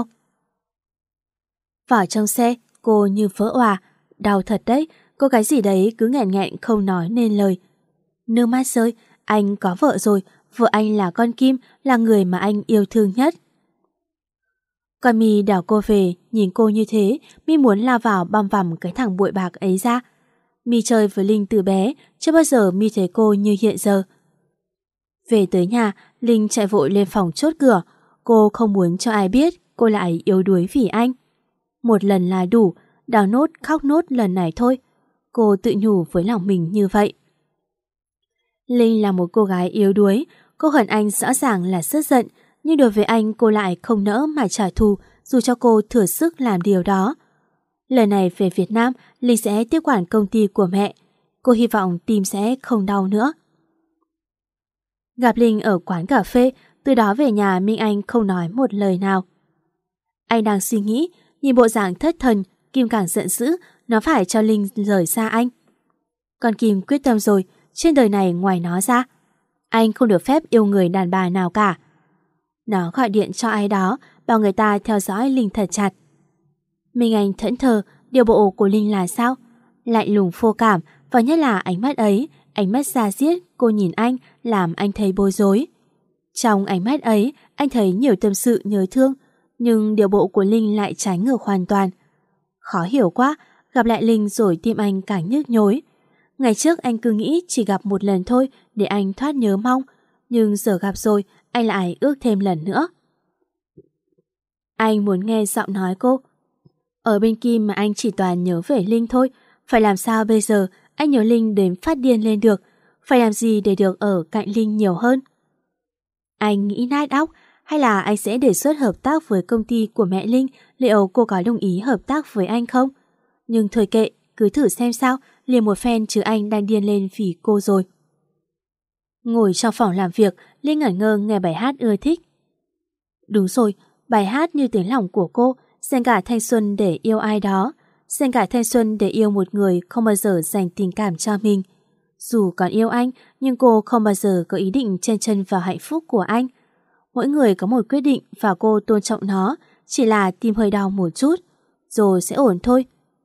Vào trong xe, cô như vỡ òa. Đau thật đấy, cô gái gì đấy cứ nghẹn nghẹn không nói nên lời. Nước mắt rơi, anh có vợ rồi, vợ anh là con Kim, là người mà anh yêu thương nhất. Con Mi đảo cô về, nhìn cô như thế, Mi muốn lao vào băm vằm cái thằng bụi bạc ấy ra. Mi chơi với Linh từ bé, chưa bao giờ Mi thấy cô như hiện giờ. Về tới nhà, Linh chạy vội lên phòng chốt cửa. Cô không muốn cho ai biết cô lại yếu đuối vì anh. Một lần là đủ, đào nốt khóc nốt lần này thôi. Cô tự nhủ với lòng mình như vậy. Linh là một cô gái yếu đuối. Cô hận anh rõ ràng là rất giận, nhưng đối với anh cô lại không nỡ mà trả thù dù cho cô thừa sức làm điều đó. Lần này về Việt Nam, Linh sẽ tiếp quản công ty của mẹ. Cô hy vọng tim sẽ không đau nữa. Gặp Linh ở quán cà phê, từ đó về nhà Minh Anh không nói một lời nào. Anh đang suy nghĩ, nhìn bộ dạng thất thần, Kim càng giận dữ, nó phải cho Linh rời xa anh. Còn Kim quyết tâm rồi, trên đời này ngoài nó ra, anh không được phép yêu người đàn bà nào cả. Nó gọi điện cho ai đó, bảo người ta theo dõi Linh thật chặt. Minh Anh thẫn thờ, điều bộ của Linh là sao? Lạnh lùng vô cảm, và nhất là ánh mắt ấy, ánh mắt da diết cô nhìn anh làm anh thấy bối rối. Trong ánh mắt ấy, anh thấy nhiều tâm sự nhớ thương, nhưng điều bộ của Linh lại trái ngược hoàn toàn. Khó hiểu quá, gặp lại Linh rồi tim anh càng nhức nhối. Ngày trước anh cứ nghĩ chỉ gặp một lần thôi để anh thoát nhớ mong, nhưng giờ gặp rồi, anh lại ước thêm lần nữa. Anh muốn nghe giọng nói cô. Ở bên Kim mà anh chỉ toàn nhớ về Linh thôi. Phải làm sao bây giờ anh nhớ Linh đến phát điên lên được? Phải làm gì để được ở cạnh Linh nhiều hơn? Anh nghĩ nát óc, hay là anh sẽ đề xuất hợp tác với công ty của mẹ Linh, liệu cô có đồng ý hợp tác với anh không? Nhưng thôi kệ, cứ thử xem sao, liền một phen chứ anh đang điên lên vì cô rồi. Ngồi trong phòng làm việc, Linh ngẩn ngơ nghe bài hát ưa thích. Đúng rồi, bài hát như tiếng lòng của cô, dành cả thanh xuân để yêu ai đó, dành cả thanh xuân để yêu một người không bao giờ dành tình cảm cho mình. Dù còn yêu anh, nhưng cô không bao giờ có ý định chen chân vào hạnh phúc của anh. Mỗi người có một quyết định và cô tôn trọng nó, chỉ là tim hơi đau một chút, rồi sẽ ổn thôi.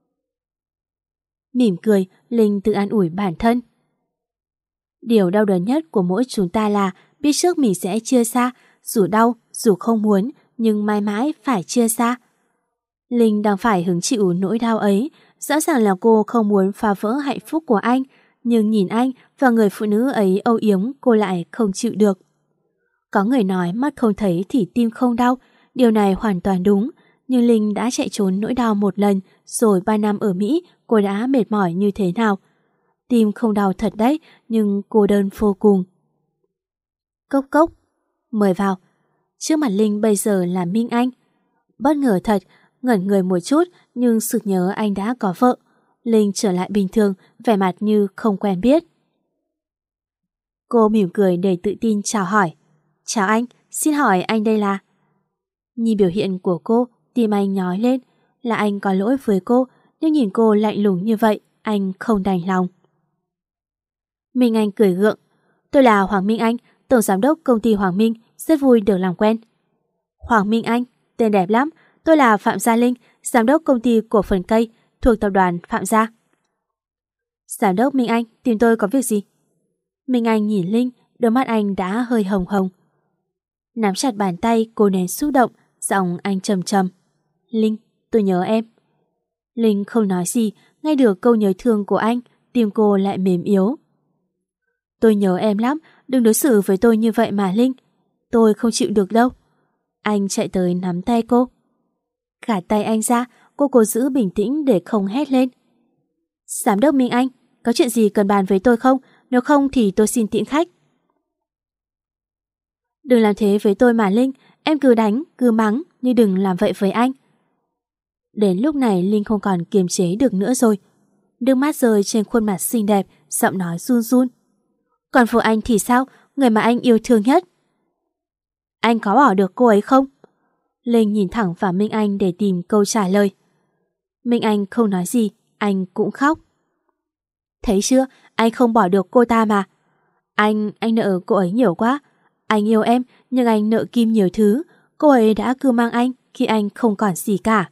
Mỉm cười, Linh tự an ủi bản thân. Điều đau đớn nhất của mỗi chúng ta là biết trước mình sẽ chia xa, dù đau, dù không muốn, nhưng mãi mãi phải chia xa. Linh đang phải hứng chịu nỗi đau ấy, rõ ràng là cô không muốn phá vỡ hạnh phúc của anh, nhưng nhìn anh và người phụ nữ ấy âu yếm cô lại không chịu được. Có người nói mắt không thấy thì tim không đau, điều này hoàn toàn đúng, nhưng Linh đã chạy trốn nỗi đau một lần, rồi ba năm ở Mỹ cô đã mệt mỏi như thế nào. Tim không đau thật đấy, nhưng cô đơn vô cùng. Cốc cốc, mời vào. Trước mặt Linh bây giờ là Minh Anh. Bất ngờ thật, ngẩn người một chút nhưng sực nhớ anh đã có vợ. Linh trở lại bình thường, vẻ mặt như không quen biết. Cô mỉm cười đầy tự tin chào hỏi. Chào anh, xin hỏi anh đây là... Nhìn biểu hiện của cô, tim anh nhói lên. Là anh có lỗi với cô, nhưng nhìn cô lạnh lùng như vậy, anh không đành lòng. Minh Anh cười gượng. Tôi là Hoàng Minh Anh, tổng giám đốc công ty Hoàng Minh, rất vui được làm quen. Hoàng Minh Anh, tên đẹp lắm. Tôi là Phạm Gia Linh, giám đốc công ty cổ phần cây thuộc tập đoàn Phạm Gia. Giám đốc Minh Anh, tìm tôi có việc gì? Minh Anh nhìn Linh, đôi mắt anh đã hơi hồng hồng. Nắm chặt bàn tay cô nén xúc động, giọng anh trầm trầm. Linh, tôi nhớ em. Linh không nói gì, nghe được câu nhớ thương của anh, tim cô lại mềm yếu. Tôi nhớ em lắm, đừng đối xử với tôi như vậy mà Linh. Tôi không chịu được đâu. Anh chạy tới nắm tay cô. Gạt tay anh ra, cô cố giữ bình tĩnh để không hét lên. Giám đốc Minh Anh, có chuyện gì cần bàn với tôi không? Nếu không thì tôi xin tiễn khách. Đừng làm thế với tôi mà Linh, em cứ đánh, cứ mắng, nhưng đừng làm vậy với anh. Đến lúc này Linh không còn kiềm chế được nữa rồi. Nước mắt rơi trên khuôn mặt xinh đẹp, giọng nói run run. Còn phụ anh thì sao? Người mà anh yêu thương nhất. Anh có bỏ được cô ấy không? Linh nhìn thẳng vào Minh Anh để tìm câu trả lời. Minh Anh không nói gì, anh cũng khóc. Thấy chưa, anh không bỏ được cô ta mà. Anh, anh nợ cô ấy nhiều quá. Anh yêu em, nhưng anh nợ Kim nhiều thứ. Cô ấy đã cưu mang anh khi anh không còn gì cả.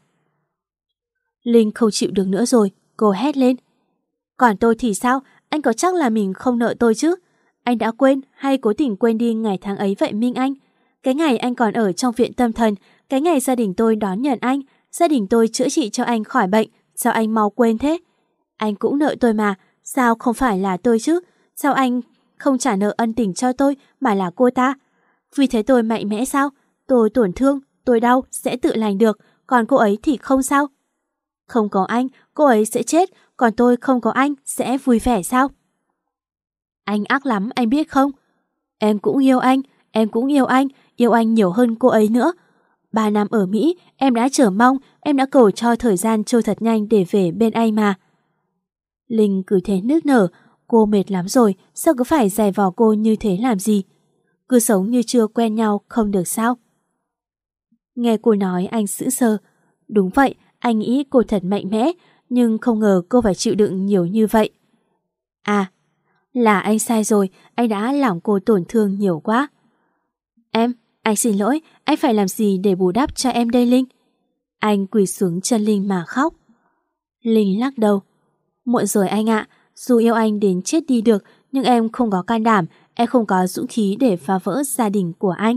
Linh không chịu được nữa rồi, cô hét lên. Còn tôi thì sao? Anh có chắc là mình không nợ tôi chứ? Anh đã quên hay cố tình quên đi ngày tháng ấy vậy Minh Anh? Cái ngày anh còn ở trong viện tâm thần, cái ngày gia đình tôi đón nhận anh, gia đình tôi chữa trị cho anh khỏi bệnh, sao anh mau quên thế? Anh cũng nợ tôi mà, sao không phải là tôi chứ? Sao anh không trả nợ ân tình cho tôi mà là cô ta? Vì thế tôi mạnh mẽ sao? Tôi tổn thương, tôi đau, sẽ tự lành được, còn cô ấy thì không sao? Không có anh, cô ấy sẽ chết, còn tôi không có anh, sẽ vui vẻ sao? Anh ác lắm, anh biết không? Em cũng yêu anh, em cũng yêu anh, yêu anh nhiều hơn cô ấy nữa. Ba năm ở Mỹ, em đã chờ mong, em đã cầu cho thời gian trôi thật nhanh để về bên anh mà. Linh cứ thế nức nở, cô mệt lắm rồi, sao cứ phải giày vò cô như thế làm gì? Cứ sống như chưa quen nhau không được sao? Nghe cô nói anh sững sờ. Đúng vậy, anh nghĩ cô thật mạnh mẽ, nhưng không ngờ cô phải chịu đựng nhiều như vậy. À, là anh sai rồi, anh đã làm cô tổn thương nhiều quá. Em, anh xin lỗi, anh phải làm gì để bù đắp cho em đây Linh? Anh quỳ xuống chân Linh mà khóc. Linh lắc đầu. Muộn rồi anh ạ, dù yêu anh đến chết đi được, nhưng em không có can đảm, em không có dũng khí để phá vỡ gia đình của anh.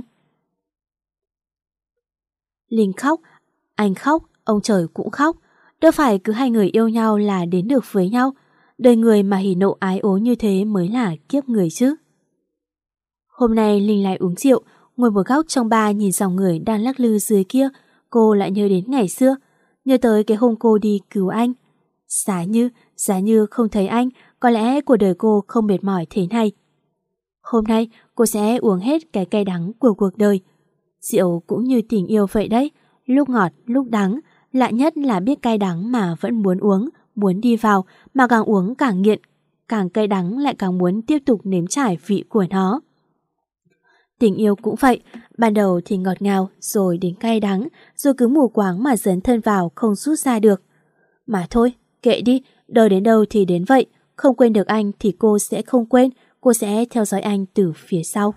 Linh khóc, anh khóc, ông trời cũng khóc. Đâu phải cứ hai người yêu nhau là đến được với nhau. Đời người mà hỉ nộ ái ố như thế mới là kiếp người chứ. Hôm nay Linh lại uống rượu, ngồi một góc trong bar nhìn dòng người đang lắc lư dưới kia. Cô lại nhớ đến ngày xưa, nhớ tới cái hôm cô đi cứu anh. Giá như, giá như không thấy anh, có lẽ cuộc đời cô không mệt mỏi thế này. Hôm nay cô sẽ uống hết cái cay đắng của cuộc đời. Rượu cũng như tình yêu vậy đấy, lúc ngọt, lúc đắng, lạ nhất là biết cay đắng mà vẫn muốn uống, muốn đi vào, mà càng uống càng nghiện, càng cay đắng lại càng muốn tiếp tục nếm trải vị của nó. Tình yêu cũng vậy, ban đầu thì ngọt ngào, rồi đến cay đắng, rồi cứ mù quáng mà dấn thân vào không rút ra được. Mà thôi, kệ đi, đời đến đâu thì đến vậy, không quên được anh thì cô sẽ không quên, cô sẽ theo dõi anh từ phía sau.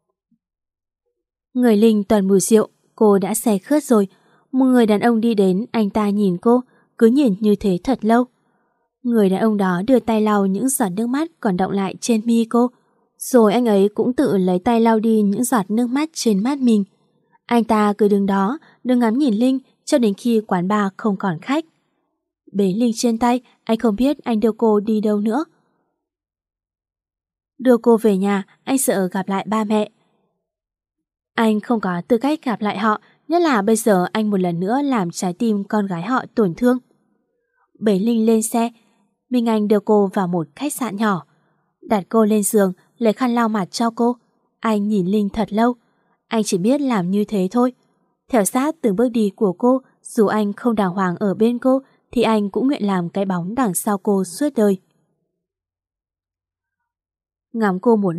Người Linh toàn mùi rượu, cô đã say khướt rồi. Một người đàn ông đi đến, anh ta nhìn cô, cứ nhìn như thế thật lâu. Người đàn ông đó đưa tay lau những giọt nước mắt còn đọng lại trên mi cô. Rồi anh ấy cũng tự lấy tay lau đi những giọt nước mắt trên mắt mình. Anh ta cứ đứng đó, đứng ngắm nhìn Linh cho đến khi quán bar không còn khách. Bế Linh trên tay, anh không biết anh đưa cô đi đâu nữa. Đưa cô về nhà, anh sợ gặp lại ba mẹ. Anh không có tư cách gặp lại họ, nhất là bây giờ anh một lần nữa làm trái tim con gái họ tổn thương. Bế Linh lên xe, Minh Anh đưa cô vào một khách sạn nhỏ. Đặt cô lên giường, lấy khăn lau mặt cho cô. Anh nhìn Linh thật lâu. Anh chỉ biết làm như thế thôi. Theo sát từng bước đi của cô, dù anh không đàng hoàng ở bên cô, thì anh cũng nguyện làm cái bóng đằng sau cô suốt đời. Ngắm cô một lúc,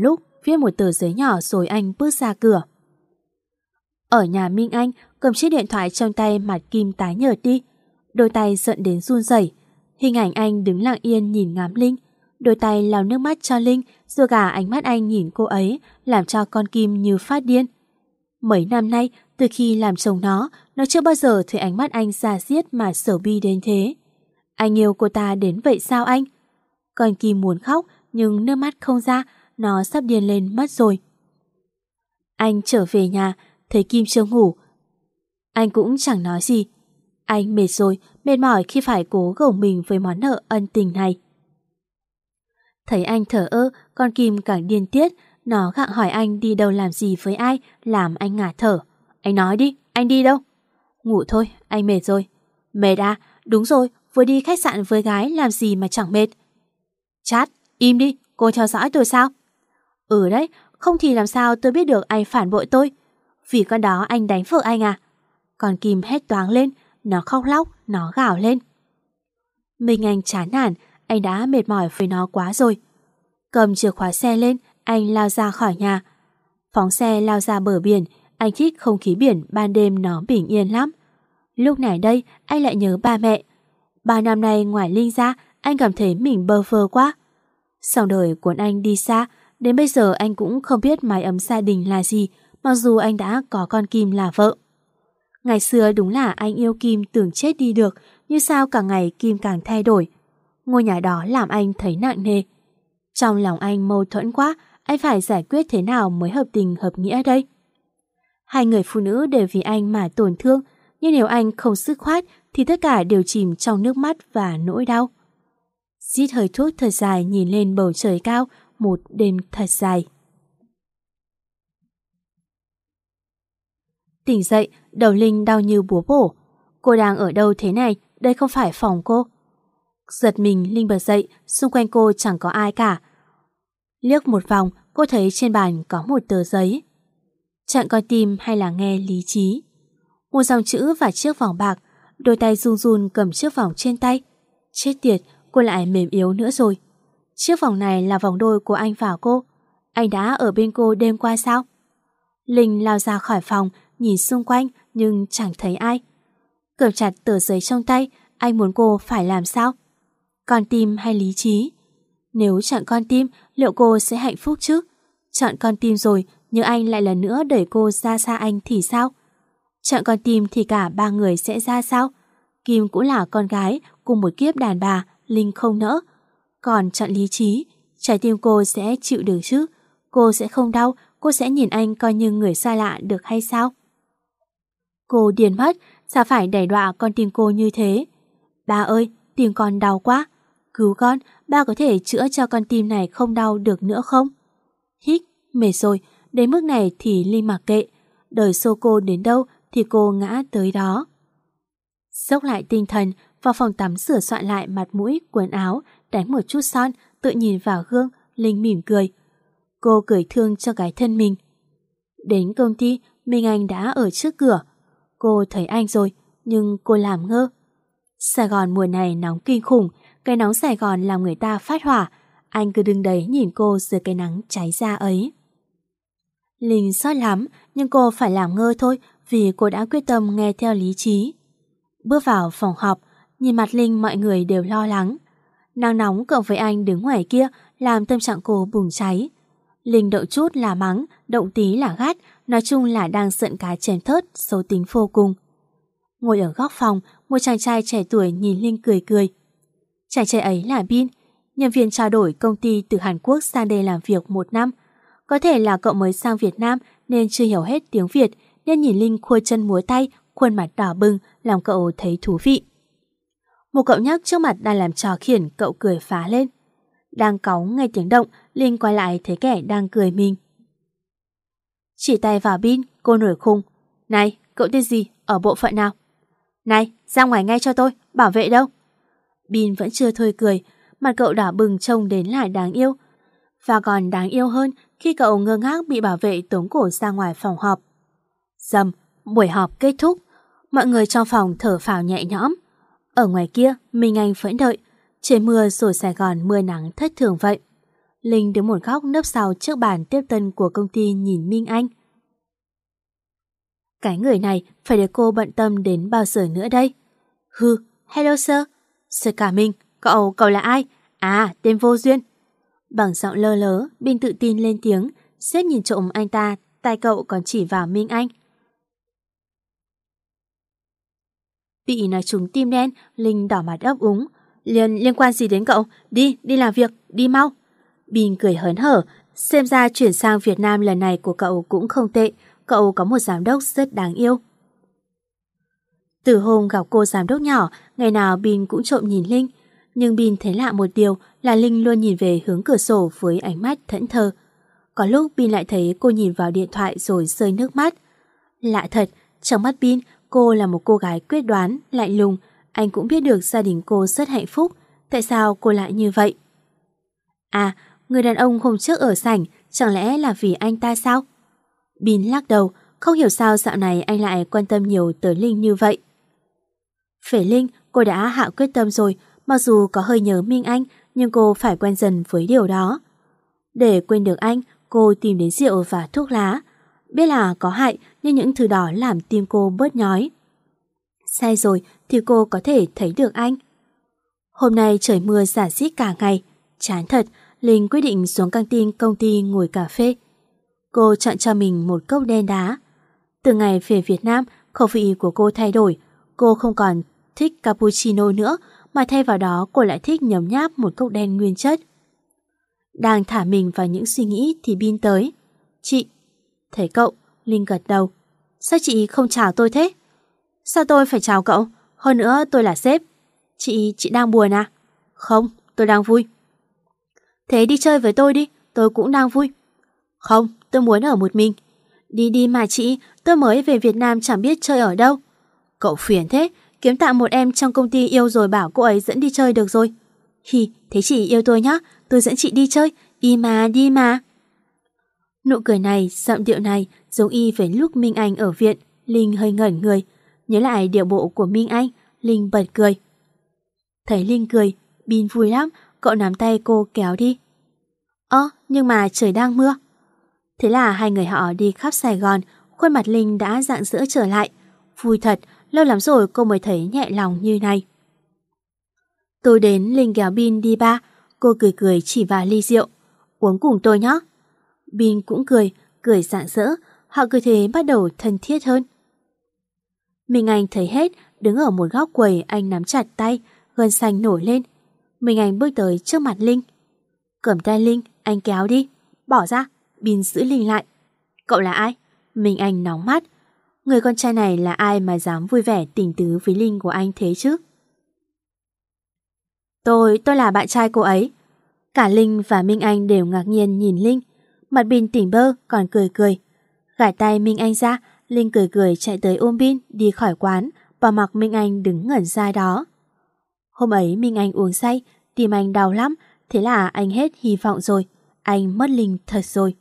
viết một tờ giấy nhỏ rồi anh bước ra cửa. Ở nhà Minh Anh, cầm chiếc điện thoại trong tay, mặt Kim tái nhợt đi, đôi tay giận đến run rẩy. Hình ảnh anh đứng lặng yên nhìn ngắm Linh, đôi tay lau nước mắt cho Linh, rồi cả ánh mắt anh nhìn cô ấy làm cho con Kim như phát điên. Mấy năm nay, từ khi làm chồng nó, nó chưa bao giờ thấy ánh mắt anh da diết mà sầu bi đến thế. Anh yêu cô ta đến vậy sao anh? Con Kim muốn khóc nhưng nước mắt không ra, nó sắp điên lên mất rồi. Anh trở về nhà, thấy Kim chưa ngủ. Anh cũng chẳng nói gì. Anh mệt rồi, mệt mỏi khi phải cố gồng mình với món nợ ân tình này. Thấy anh thở ơ, con Kim càng điên tiết. Nó gặng hỏi anh đi đâu làm gì với ai, làm anh ngạt thở. Anh nói đi, anh đi đâu? Ngủ thôi, anh mệt rồi. Mệt à? Đúng rồi, vừa đi khách sạn với gái làm gì mà chẳng mệt. Chát, im đi, cô theo dõi tôi sao? Ừ đấy, không thì làm sao tôi biết được anh phản bội tôi. Vì con đó anh đánh vợ anh à? Con Kim hét toáng lên, nó khóc lóc, nó gào lên. Minh Anh chán nản, anh đã mệt mỏi với nó quá rồi. Cầm chìa khóa xe lên, anh lao ra khỏi nhà. Phóng xe lao ra bờ biển, anh thích không khí biển ban đêm nó bình yên lắm. Lúc này đây, anh lại nhớ ba mẹ. Ba năm nay ngoài Linh ra, anh cảm thấy mình bơ vơ quá. Sau đời cuốn anh đi xa, đến bây giờ anh cũng không biết mái ấm gia đình là gì, mặc dù anh đã có con Kim là vợ. Ngày xưa đúng là anh yêu Kim tưởng chết đi được, nhưng sao càng ngày Kim càng thay đổi. Ngôi nhà đó làm anh thấy nặng nề. Trong lòng anh mâu thuẫn quá, anh phải giải quyết thế nào mới hợp tình hợp nghĩa đây? Hai người phụ nữ đều vì anh mà tổn thương, nhưng nếu anh không dứt khoát thì tất cả đều chìm trong nước mắt và nỗi đau. Rít hơi thuốc thật dài nhìn lên bầu trời cao, một đêm thật dài. Tỉnh dậy, đầu Linh đau như búa bổ. Cô đang ở đâu thế này? Đây không phải phòng cô. Giật mình, Linh bật dậy, xung quanh cô chẳng có ai cả. Liếc một vòng, cô thấy trên bàn có một tờ giấy. Chặn con tim hay là nghe lý trí? Một dòng chữ và chiếc vòng bạc. Đôi tay run run cầm chiếc vòng trên tay. Chết tiệt, cô lại mềm yếu nữa rồi. Chiếc vòng này là vòng đôi của anh và cô. Anh đã ở bên cô đêm qua sao? Linh lao ra khỏi phòng, nhìn xung quanh nhưng chẳng thấy ai. Cầm chặt tờ giấy trong tay, anh muốn cô phải làm sao? Con tim hay lý trí? Nếu chọn con tim, liệu cô sẽ hạnh phúc chứ? Chọn con tim rồi, nhưng anh lại lần nữa đẩy cô ra xa anh thì sao? Chọn con tim thì cả ba người sẽ ra sao? Kim cũng là con gái, cùng một kiếp đàn bà, Linh không nỡ. Còn chọn lý trí, trái tim cô sẽ chịu được chứ? Cô sẽ không đau, cô sẽ nhìn anh coi như người xa lạ được hay sao? Cô điên mất, sao phải đẩy đọa con tim cô như thế? Ba ơi, tim con đau quá. Cứu con, ba có thể chữa cho con tim này không đau được nữa không? Hít, mệt rồi, đến mức này thì Linh mặc kệ. Đời xô cô đến đâu thì cô ngã tới đó. Xốc lại tinh thần, vào phòng tắm sửa soạn lại mặt mũi, quần áo, đánh một chút son, tự nhìn vào gương, Linh mỉm cười. Cô cười thương cho cái thân mình. Đến công ty, Minh Anh đã ở trước cửa. Cô thấy anh rồi, nhưng cô làm ngơ. Sài Gòn mùa này nóng kinh khủng, cái nóng Sài Gòn làm người ta phát hỏa. Anh cứ đứng đấy nhìn cô dưới cái nắng cháy da ấy. Linh xót lắm, nhưng cô phải làm ngơ thôi vì cô đã quyết tâm nghe theo lý trí. Bước vào phòng họp, nhìn mặt Linh mọi người đều lo lắng. Nắng nóng cộng với anh đứng ngoài kia làm tâm trạng cô bùng cháy. Linh động chút là mắng, động tí là gắt, nói chung là đang giận cá chém thớt, xấu tính vô cùng. Ngồi ở góc phòng, một chàng trai trẻ tuổi nhìn Linh cười cười. Chàng trai ấy là Bin, nhân viên trao đổi công ty từ Hàn Quốc sang đây làm việc một năm. Có thể là cậu mới sang Việt Nam nên chưa hiểu hết tiếng Việt, nên nhìn Linh khua chân múa tay, khuôn mặt đỏ bừng, làm cậu thấy thú vị. Một cậu nhóc trước mặt đang làm trò khiển, cậu cười phá lên. Đang cáu nghe tiếng động, Linh quay lại thấy kẻ đang cười mình. Chỉ tay vào Bin, cô nổi khùng. Này, cậu tên gì, ở bộ phận nào? Này, ra ngoài ngay cho tôi, bảo vệ đâu? Bin vẫn chưa thôi cười, mặt cậu đỏ bừng trông đến lại đáng yêu. Và còn đáng yêu hơn khi cậu ngơ ngác bị bảo vệ tống cổ ra ngoài phòng họp. Dầm, buổi họp kết thúc, mọi người trong phòng thở phào nhẹ nhõm. Ở ngoài kia, Minh Anh vẫn đợi, trời mưa rồi Sài Gòn mưa nắng thất thường vậy. Linh đứng một góc nấp sau trước bàn tiếp tân của công ty nhìn Minh Anh. Cái người này phải để cô bận tâm đến bao giờ nữa đây? Hừ, hello sir. Sir cả mình, cậu, cậu là ai? À, tên vô duyên. Bằng giọng lơ lớ, Bin tự tin lên tiếng, sếp nhìn trộm anh ta, tai cậu còn chỉ vào Minh Anh. Bị nói trúng tim đen, Linh đỏ mặt ấp úng. Liên, liên quan gì đến cậu? Đi, đi làm việc, đi mau. Bin cười hớn hở, xem ra chuyển sang Việt Nam lần này của cậu cũng không tệ, cậu có một giám đốc rất đáng yêu. Từ hôm gặp cô giám đốc nhỏ, ngày nào Bin cũng trộm nhìn Linh, nhưng Bin thấy lạ một điều là Linh luôn nhìn về hướng cửa sổ với ánh mắt thẫn thờ. Có lúc Bin lại thấy cô nhìn vào điện thoại rồi rơi nước mắt. Lạ thật, trong mắt Bin, cô là một cô gái quyết đoán, lạnh lùng. Anh cũng biết được gia đình cô rất hạnh phúc. Tại sao cô lại như vậy? À, người đàn ông hôm trước ở sảnh, chẳng lẽ là vì anh ta sao? Bin lắc đầu, không hiểu sao dạo này anh lại quan tâm nhiều tới Linh như vậy. Phể Linh, cô đã hạ quyết tâm rồi, mặc dù có hơi nhớ Minh Anh, nhưng cô phải quen dần với điều đó. Để quên được anh, cô tìm đến rượu và thuốc lá. Biết là có hại, nhưng những thứ đó làm tim cô bớt nhói. Say rồi thì cô có thể thấy được anh. Hôm nay trời mưa rả rích cả ngày. Chán thật, Linh quyết định xuống căng tin công ty ngồi cà phê. Cô chọn cho mình một cốc đen đá. Từ ngày về Việt Nam, khẩu vị của cô thay đổi. Cô không còn thích cappuccino nữa, mà thay vào đó cô lại thích nhấm nháp một cốc đen nguyên chất. Đang thả mình vào những suy nghĩ thì Bin tới. Chị. Thấy cậu, Linh gật đầu. Sao chị không chào tôi thế? Sao tôi phải chào cậu? Hơn nữa tôi là sếp. Chị, chị đang buồn à? Không, tôi đang vui. Thế đi chơi với tôi đi, tôi cũng đang vui. Không, tôi muốn ở một mình. Đi đi mà chị, tôi mới về Việt Nam chẳng biết chơi ở đâu. Cậu phiền thế, kiếm tạm một em trong công ty yêu rồi bảo cô ấy dẫn đi chơi được rồi. Hì, thế chị yêu tôi nhá, tôi dẫn chị đi chơi, đi mà, đi mà. Nụ cười này, giọng điệu này giống y với lúc Minh Anh ở viện. Linh hơi ngẩn người, nhớ lại điệu bộ của Minh Anh, Linh bật cười. Thấy Linh cười, Bin vui lắm, cậu nắm tay cô kéo đi. Ơ, nhưng mà trời đang mưa. Thế là hai người họ đi khắp Sài Gòn, khuôn mặt Linh đã rạng rỡ trở lại. Vui thật, lâu lắm rồi cô mới thấy nhẹ lòng như này. Tôi đến, Linh kéo Bin đi ba, cô cười cười chỉ vào ly rượu. Uống cùng tôi nhé. Bin cũng cười, cười rạng rỡ, họ cứ thế bắt đầu thân thiết hơn. Minh Anh thấy hết, đứng ở một góc quầy, anh nắm chặt tay, gân xanh nổi lên. Minh Anh bước tới trước mặt Linh. Cầm tay Linh, anh kéo đi. Bỏ ra, Bin giữ Linh lại. Cậu là ai? Minh Anh nóng mắt. Người con trai này là ai mà dám vui vẻ tình tứ với Linh của anh thế chứ? Tôi, tôi là bạn trai cô ấy. Cả Linh và Minh Anh đều ngạc nhiên nhìn Linh. Mặt Bin tỉnh bơ còn cười cười. Gạt tay Minh Anh ra, Linh cười cười chạy tới ôm Bin đi khỏi quán, bỏ mặc Minh Anh đứng ngẩn ra đó. Hôm ấy Minh Anh uống say, tim anh đau lắm, thế là anh hết hy vọng rồi. Anh mất Linh thật rồi.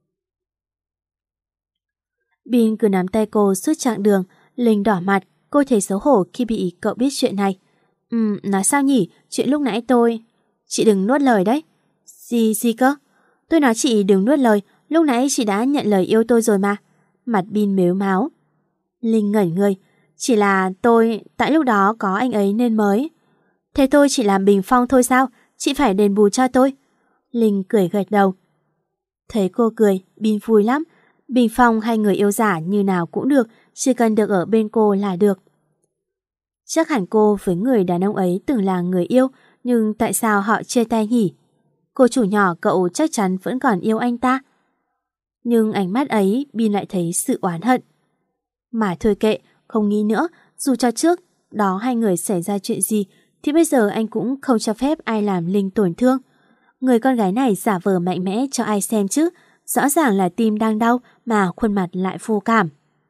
Bin cứ nắm tay cô suốt chặng đường. Linh đỏ mặt, cô thấy xấu hổ khi bị cậu biết chuyện này. Ừm, nói sao nhỉ, chuyện lúc nãy tôi... Chị đừng nuốt lời đấy. Gì gì cơ? Tôi nói chị đừng nuốt lời, lúc nãy chị đã nhận lời yêu tôi rồi mà. Mặt Bin mếu máo. Linh ngẩn người. Chỉ là tôi, tại lúc đó có anh ấy nên mới. Thế tôi chỉ làm bình phong thôi sao? Chị phải đền bù cho tôi. Linh cười gật đầu. Thấy cô cười, Bin vui lắm. Bình phong hay người yêu giả như nào cũng được, chỉ cần được ở bên cô là được. Chắc hẳn cô với người đàn ông ấy từng là người yêu, nhưng tại sao họ chia tay nhỉ? Cô chủ nhỏ cậu chắc chắn vẫn còn yêu anh ta. Nhưng ánh mắt ấy Bin lại thấy sự oán hận. Mà thôi kệ, không nghĩ nữa, dù cho trước đó hai người xảy ra chuyện gì thì bây giờ anh cũng không cho phép ai làm Linh tổn thương. Người con gái này giả vờ mạnh mẽ cho ai xem chứ, rõ ràng là tim đang đau mà khuôn mặt lại vô cảm.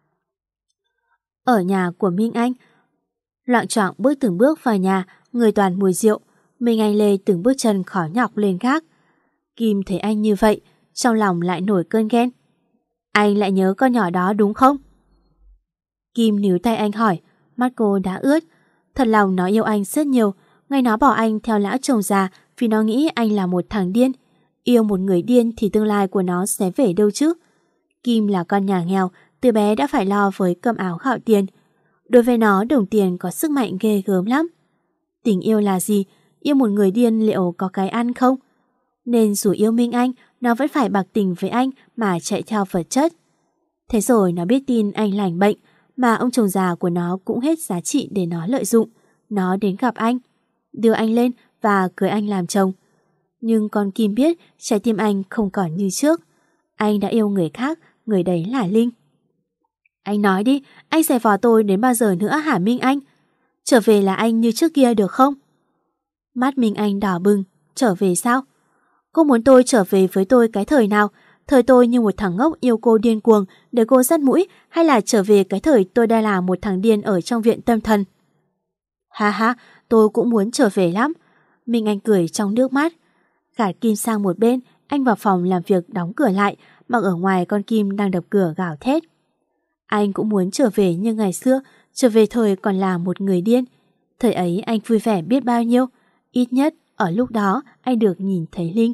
Ở nhà của Minh Anh, loạng choạng bước từng bước vào nhà, người toàn mùi rượu. Minh Anh lê từng bước chân khó nhọc lên gác. Kim thấy anh như vậy, trong lòng lại nổi cơn ghen. Anh lại nhớ con nhỏ đó đúng không? Kim níu tay anh hỏi, mắt cô đã ướt. Thật lòng nó yêu anh rất nhiều, ngày nó bỏ anh theo lão chồng già vì nó nghĩ anh là một thằng điên. Yêu một người điên thì tương lai của nó sẽ về đâu chứ? Kim là con nhà nghèo, từ bé đã phải lo với cơm áo gạo tiền. Đối với nó, đồng tiền có sức mạnh ghê gớm lắm. Tình yêu là gì? Yêu một người điên liệu có cái ăn không? Nên dù yêu Minh Anh, nó vẫn phải bạc tình với anh mà chạy theo vật chất. Thế rồi nó biết tin anh lành bệnh, mà ông chồng già của nó cũng hết giá trị để nó lợi dụng. Nó đến gặp anh, đưa anh lên và cưới anh làm chồng. Nhưng con Kim biết trái tim anh không còn như trước. Anh đã yêu người khác, người đấy là Linh. Anh nói đi, anh sẽ vò tôi đến bao giờ nữa hả Minh Anh? Trở về là anh như trước kia được không? Mắt Minh Anh đỏ bừng. Trở về sao? Cô muốn tôi trở về với tôi cái thời nào? Thời tôi như một thằng ngốc yêu cô điên cuồng để cô dắt mũi, hay là trở về cái thời tôi đang là một thằng điên ở trong viện tâm thần? Ha ha, tôi cũng muốn trở về lắm. Minh Anh cười trong nước mắt. Gạt Kim sang một bên, anh vào phòng làm việc đóng cửa lại, mặc ở ngoài con Kim đang đập cửa gào thét. Anh cũng muốn trở về như ngày xưa, trở về thời còn là một người điên. Thời ấy anh vui vẻ biết bao nhiêu. Ít nhất ở lúc đó anh được nhìn thấy Linh.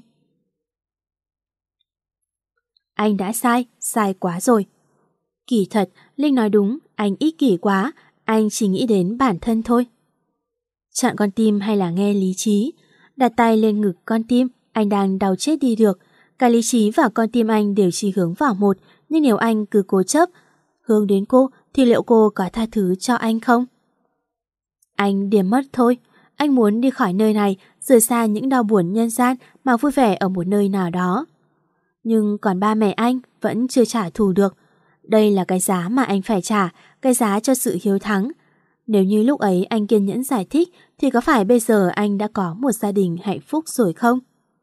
Anh đã sai, sai quá rồi. Kỳ thật, Linh nói đúng, anh ích kỷ quá, anh chỉ nghĩ đến bản thân thôi. Chọn con tim hay là nghe lý trí? Đặt tay lên ngực con tim, anh đang đau chết đi được. Cả lý trí và con tim anh đều chỉ hướng vào một, nhưng nếu anh cứ cố chấp hướng đến cô thì liệu cô có tha thứ cho anh không? Anh điềm mất thôi. Anh muốn đi khỏi nơi này, rời xa những đau buồn nhân gian mà vui vẻ ở một nơi nào đó. Nhưng còn ba mẹ anh vẫn chưa trả thù được. Đây là cái giá mà anh phải trả, cái giá cho sự hiếu thắng. Nếu như lúc ấy anh kiên nhẫn giải thích thì có phải bây giờ anh đã có một gia đình hạnh phúc rồi không?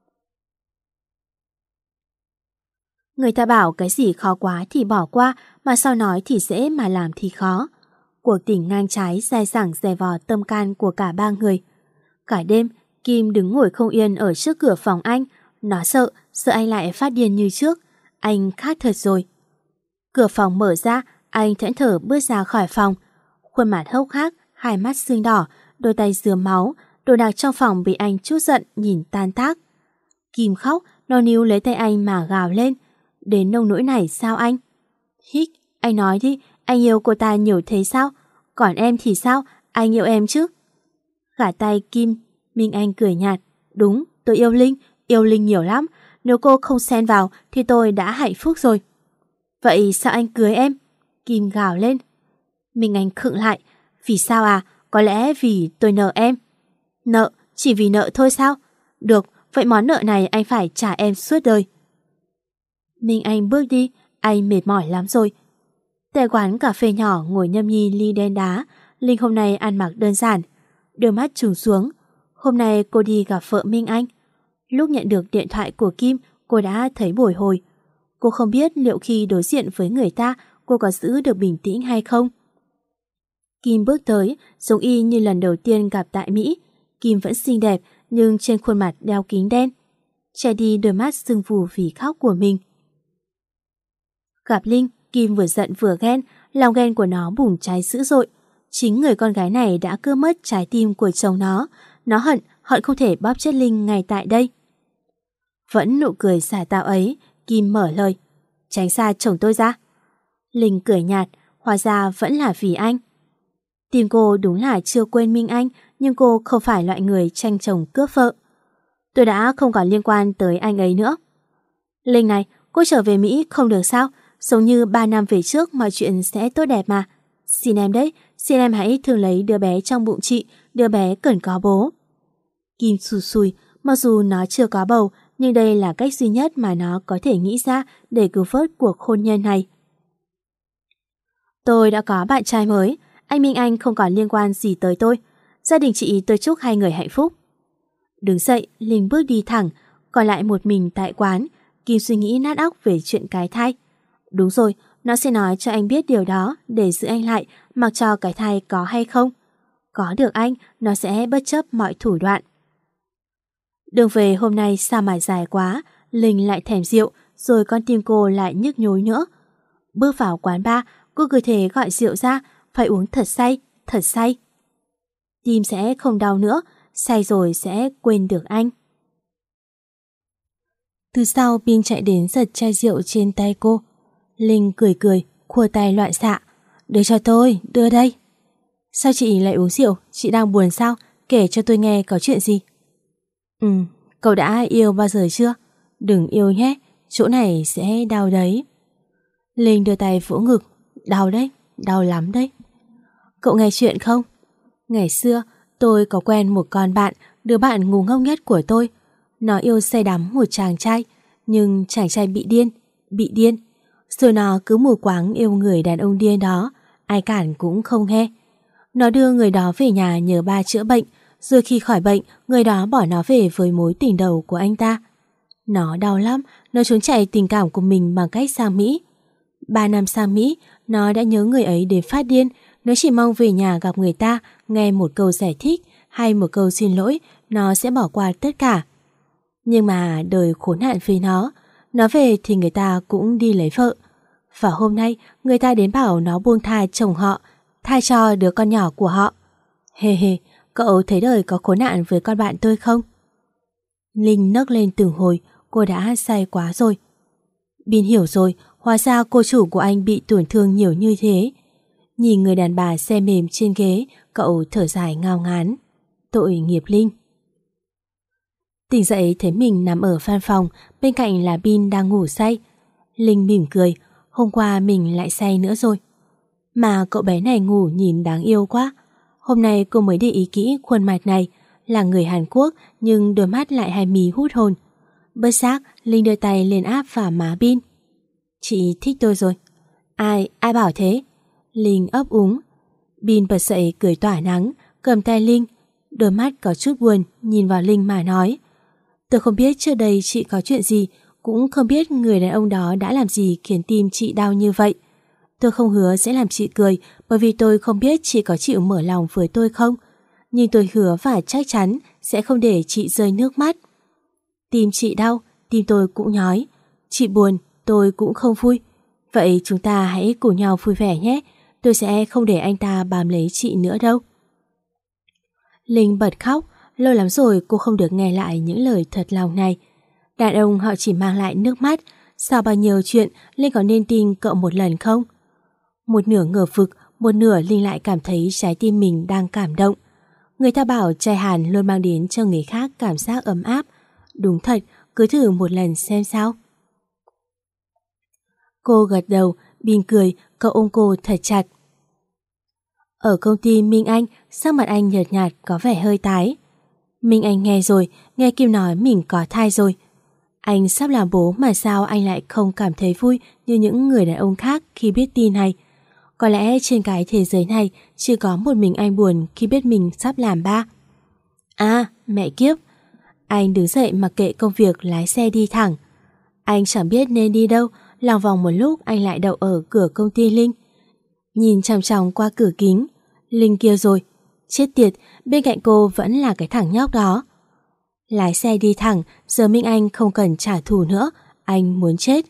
Người ta bảo cái gì khó quá thì bỏ qua, mà sao nói thì dễ mà làm thì khó. Cuộc tình ngang trái dai dẳng dè vò tâm can của cả ba người. Cả đêm, Kim đứng ngồi không yên ở trước cửa phòng anh. Nó sợ, sợ anh lại phát điên như trước. Anh khác thật rồi. Cửa phòng mở ra, anh thẫn thờ bước ra khỏi phòng. Khuôn mặt hốc hác, hai mắt sưng đỏ, đôi tay rườm máu, đồ đạc trong phòng bị anh trút giận nhìn tan tác. Kim khóc, nó níu lấy tay anh mà gào lên. Đến nông nỗi này sao anh? Hích, anh nói đi, anh yêu cô ta nhiều thế sao? Còn em thì sao? Anh yêu em chứ? Gả tay Kim, Minh Anh cười nhạt. Đúng, tôi yêu Linh, yêu Linh nhiều lắm. Nếu cô không xen vào thì tôi đã hạnh phúc rồi. Vậy sao anh cưới em? Kim gào lên. Minh Anh khựng lại. Vì sao à? Có lẽ vì tôi nợ em. Nợ? Chỉ vì nợ thôi sao? Được, vậy món nợ này anh phải trả em suốt đời. Minh Anh bước đi, anh mệt mỏi lắm rồi. Tại quán cà phê nhỏ ngồi nhâm nhi ly đen đá, Linh hôm nay ăn mặc đơn giản, đôi mắt trùng xuống. Hôm nay cô đi gặp vợ Minh Anh. Lúc nhận được điện thoại của Kim, cô đã thấy bồi hồi. Cô không biết liệu khi đối diện với người ta, cô có giữ được bình tĩnh hay không. Kim bước tới, giống y như lần đầu tiên gặp tại Mỹ. Kim vẫn xinh đẹp, nhưng trên khuôn mặt đeo kính đen, che đi đôi mắt sưng phù vì khóc của mình. Gặp Linh, Kim vừa giận vừa ghen, lòng ghen của nó bùng cháy dữ dội. Chính người con gái này đã cướp mất trái tim của chồng nó. Nó hận, hận không thể bóp chết Linh ngay tại đây. Vẫn nụ cười xả tạo ấy, Kim mở lời. Tránh xa chồng tôi ra. Linh cười nhạt, hóa ra vẫn là vì anh. Tim cô đúng là chưa quên Minh Anh, nhưng cô không phải loại người tranh chồng cướp vợ. Tôi đã không còn liên quan tới anh ấy nữa. Linh này, cô trở về Mỹ không được sao? Giống như ba năm về trước mọi chuyện sẽ tốt đẹp mà. Xin em đấy, xin em hãy thương lấy đứa bé trong bụng chị, đứa bé cần có bố. Kim sù sùi, mặc dù nó chưa có bầu, nhưng đây là cách duy nhất mà nó có thể nghĩ ra để cứu vớt cuộc hôn nhân này. Tôi đã có bạn trai mới, anh Minh Anh không còn liên quan gì tới tôi. Gia đình chị tôi chúc hai người hạnh phúc. Đứng dậy, Linh bước đi thẳng, còn lại một mình tại quán. Kim suy nghĩ nát óc về chuyện cái thai. Đúng rồi, nó sẽ nói cho anh biết điều đó để giữ anh lại, mặc cho cái thai có hay không. Có được anh, nó sẽ bất chấp mọi thủ đoạn. Đường về hôm nay sao mà dài quá, Linh lại thèm rượu, rồi con tim cô lại nhức nhối nữa. Bước vào quán bar, cô cứ thế gọi rượu ra, phải uống thật say, thật say. Tim sẽ không đau nữa, say rồi sẽ quên được anh. Từ sau Bin chạy đến giật chai rượu trên tay cô. Linh cười cười, khua tay loạn xạ. Đưa cho tôi, đưa đây. Sao chị lại uống rượu? Chị đang buồn sao? Kể cho tôi nghe có chuyện gì. Ừ, cậu đã yêu bao giờ chưa? Đừng yêu nhé, chỗ này sẽ đau đấy. Linh đưa tay vỗ ngực. Đau đấy, đau lắm đấy. Cậu nghe chuyện không? Ngày xưa tôi có quen một con bạn, đứa bạn ngu ngốc nhất của tôi. Nó yêu say đắm một chàng trai, nhưng chàng trai bị điên, bị điên. Rồi nó cứ mù quáng yêu người đàn ông điên đó, ai cản cũng không nghe. Nó đưa người đó về nhà nhờ ba chữa bệnh, rồi khi khỏi bệnh, người đó bỏ nó về với mối tình đầu của anh ta. Nó đau lắm, nó trốn chạy tình cảm của mình bằng cách sang Mỹ. Ba năm sang Mỹ, nó đã nhớ người ấy đến phát điên. Nó chỉ mong về nhà gặp người ta, nghe một câu giải thích hay một câu xin lỗi, nó sẽ bỏ qua tất cả. Nhưng mà đời khốn nạn với nó. Nó về thì người ta cũng đi lấy vợ. Và hôm nay người ta đến bảo nó buông tha chồng họ, tha cho đứa con nhỏ của họ. Hề hề, cậu thấy đời có khốn nạn với con bạn tôi không? Linh nấc lên từng hồi, cô đã say quá rồi. Bin hiểu rồi, hóa ra cô chủ của anh bị tổn thương nhiều như thế. Nhìn người đàn bà xe mềm trên ghế, cậu thở dài ngao ngán. Tội nghiệp Linh. Tỉnh dậy thấy mình nằm ở văn phòng, bên cạnh là Bin đang ngủ say. Linh mỉm cười, hôm qua mình lại say nữa rồi. Mà cậu bé này ngủ nhìn đáng yêu quá. Hôm nay cô mới để ý kỹ khuôn mặt này, là người Hàn Quốc nhưng đôi mắt lại hai mí hút hồn. Bất giác, Linh đưa tay lên áp vào má Bin. Chị thích tôi rồi. Ai, ai bảo thế? Linh ấp úng. Bin bật dậy cười tỏa nắng, cầm tay Linh. Đôi mắt có chút buồn, nhìn vào Linh mà nói. Tôi không biết trước đây chị có chuyện gì, cũng không biết người đàn ông đó đã làm gì khiến tim chị đau như vậy. Tôi không hứa sẽ làm chị cười, bởi vì tôi không biết chị có chịu mở lòng với tôi không. Nhưng tôi hứa và chắc chắn sẽ không để chị rơi nước mắt. Tim chị đau, tim tôi cũng nhói. Chị buồn, tôi cũng không vui. Vậy chúng ta hãy cùng nhau vui vẻ nhé. Tôi sẽ không để anh ta bám lấy chị nữa đâu. Linh bật khóc. Lâu lắm rồi cô không được nghe lại những lời thật lòng này. Đàn ông họ chỉ mang lại nước mắt. Sau bao nhiêu chuyện, Linh có nên tin cậu một lần không? Một nửa ngờ vực, một nửa Linh lại cảm thấy trái tim mình đang cảm động. Người ta bảo trai Hàn luôn mang đến cho người khác cảm giác ấm áp. Đúng thật, cứ thử một lần xem sao. Cô gật đầu, Bin cười, cậu ôm cô thật chặt. Ở công ty Minh Anh, sắc mặt anh nhợt nhạt có vẻ hơi tái. Minh Anh nghe rồi, nghe Kim nói mình có thai rồi. Anh sắp làm bố mà sao anh lại không cảm thấy vui như những người đàn ông khác khi biết tin này. Có lẽ trên cái thế giới này chỉ có một mình anh buồn khi biết mình sắp làm ba. À, mẹ kiếp. Anh đứng dậy mặc kệ công việc lái xe đi thẳng. Anh chẳng biết nên đi đâu, lòng vòng một lúc anh lại đậu ở cửa công ty Linh. Nhìn chằm chằm qua cửa kính. Linh kia rồi. Chết tiệt, bên cạnh cô vẫn là cái thằng nhóc đó. Lái xe đi thẳng, giờ Minh Anh không cần trả thù nữa, anh muốn chết.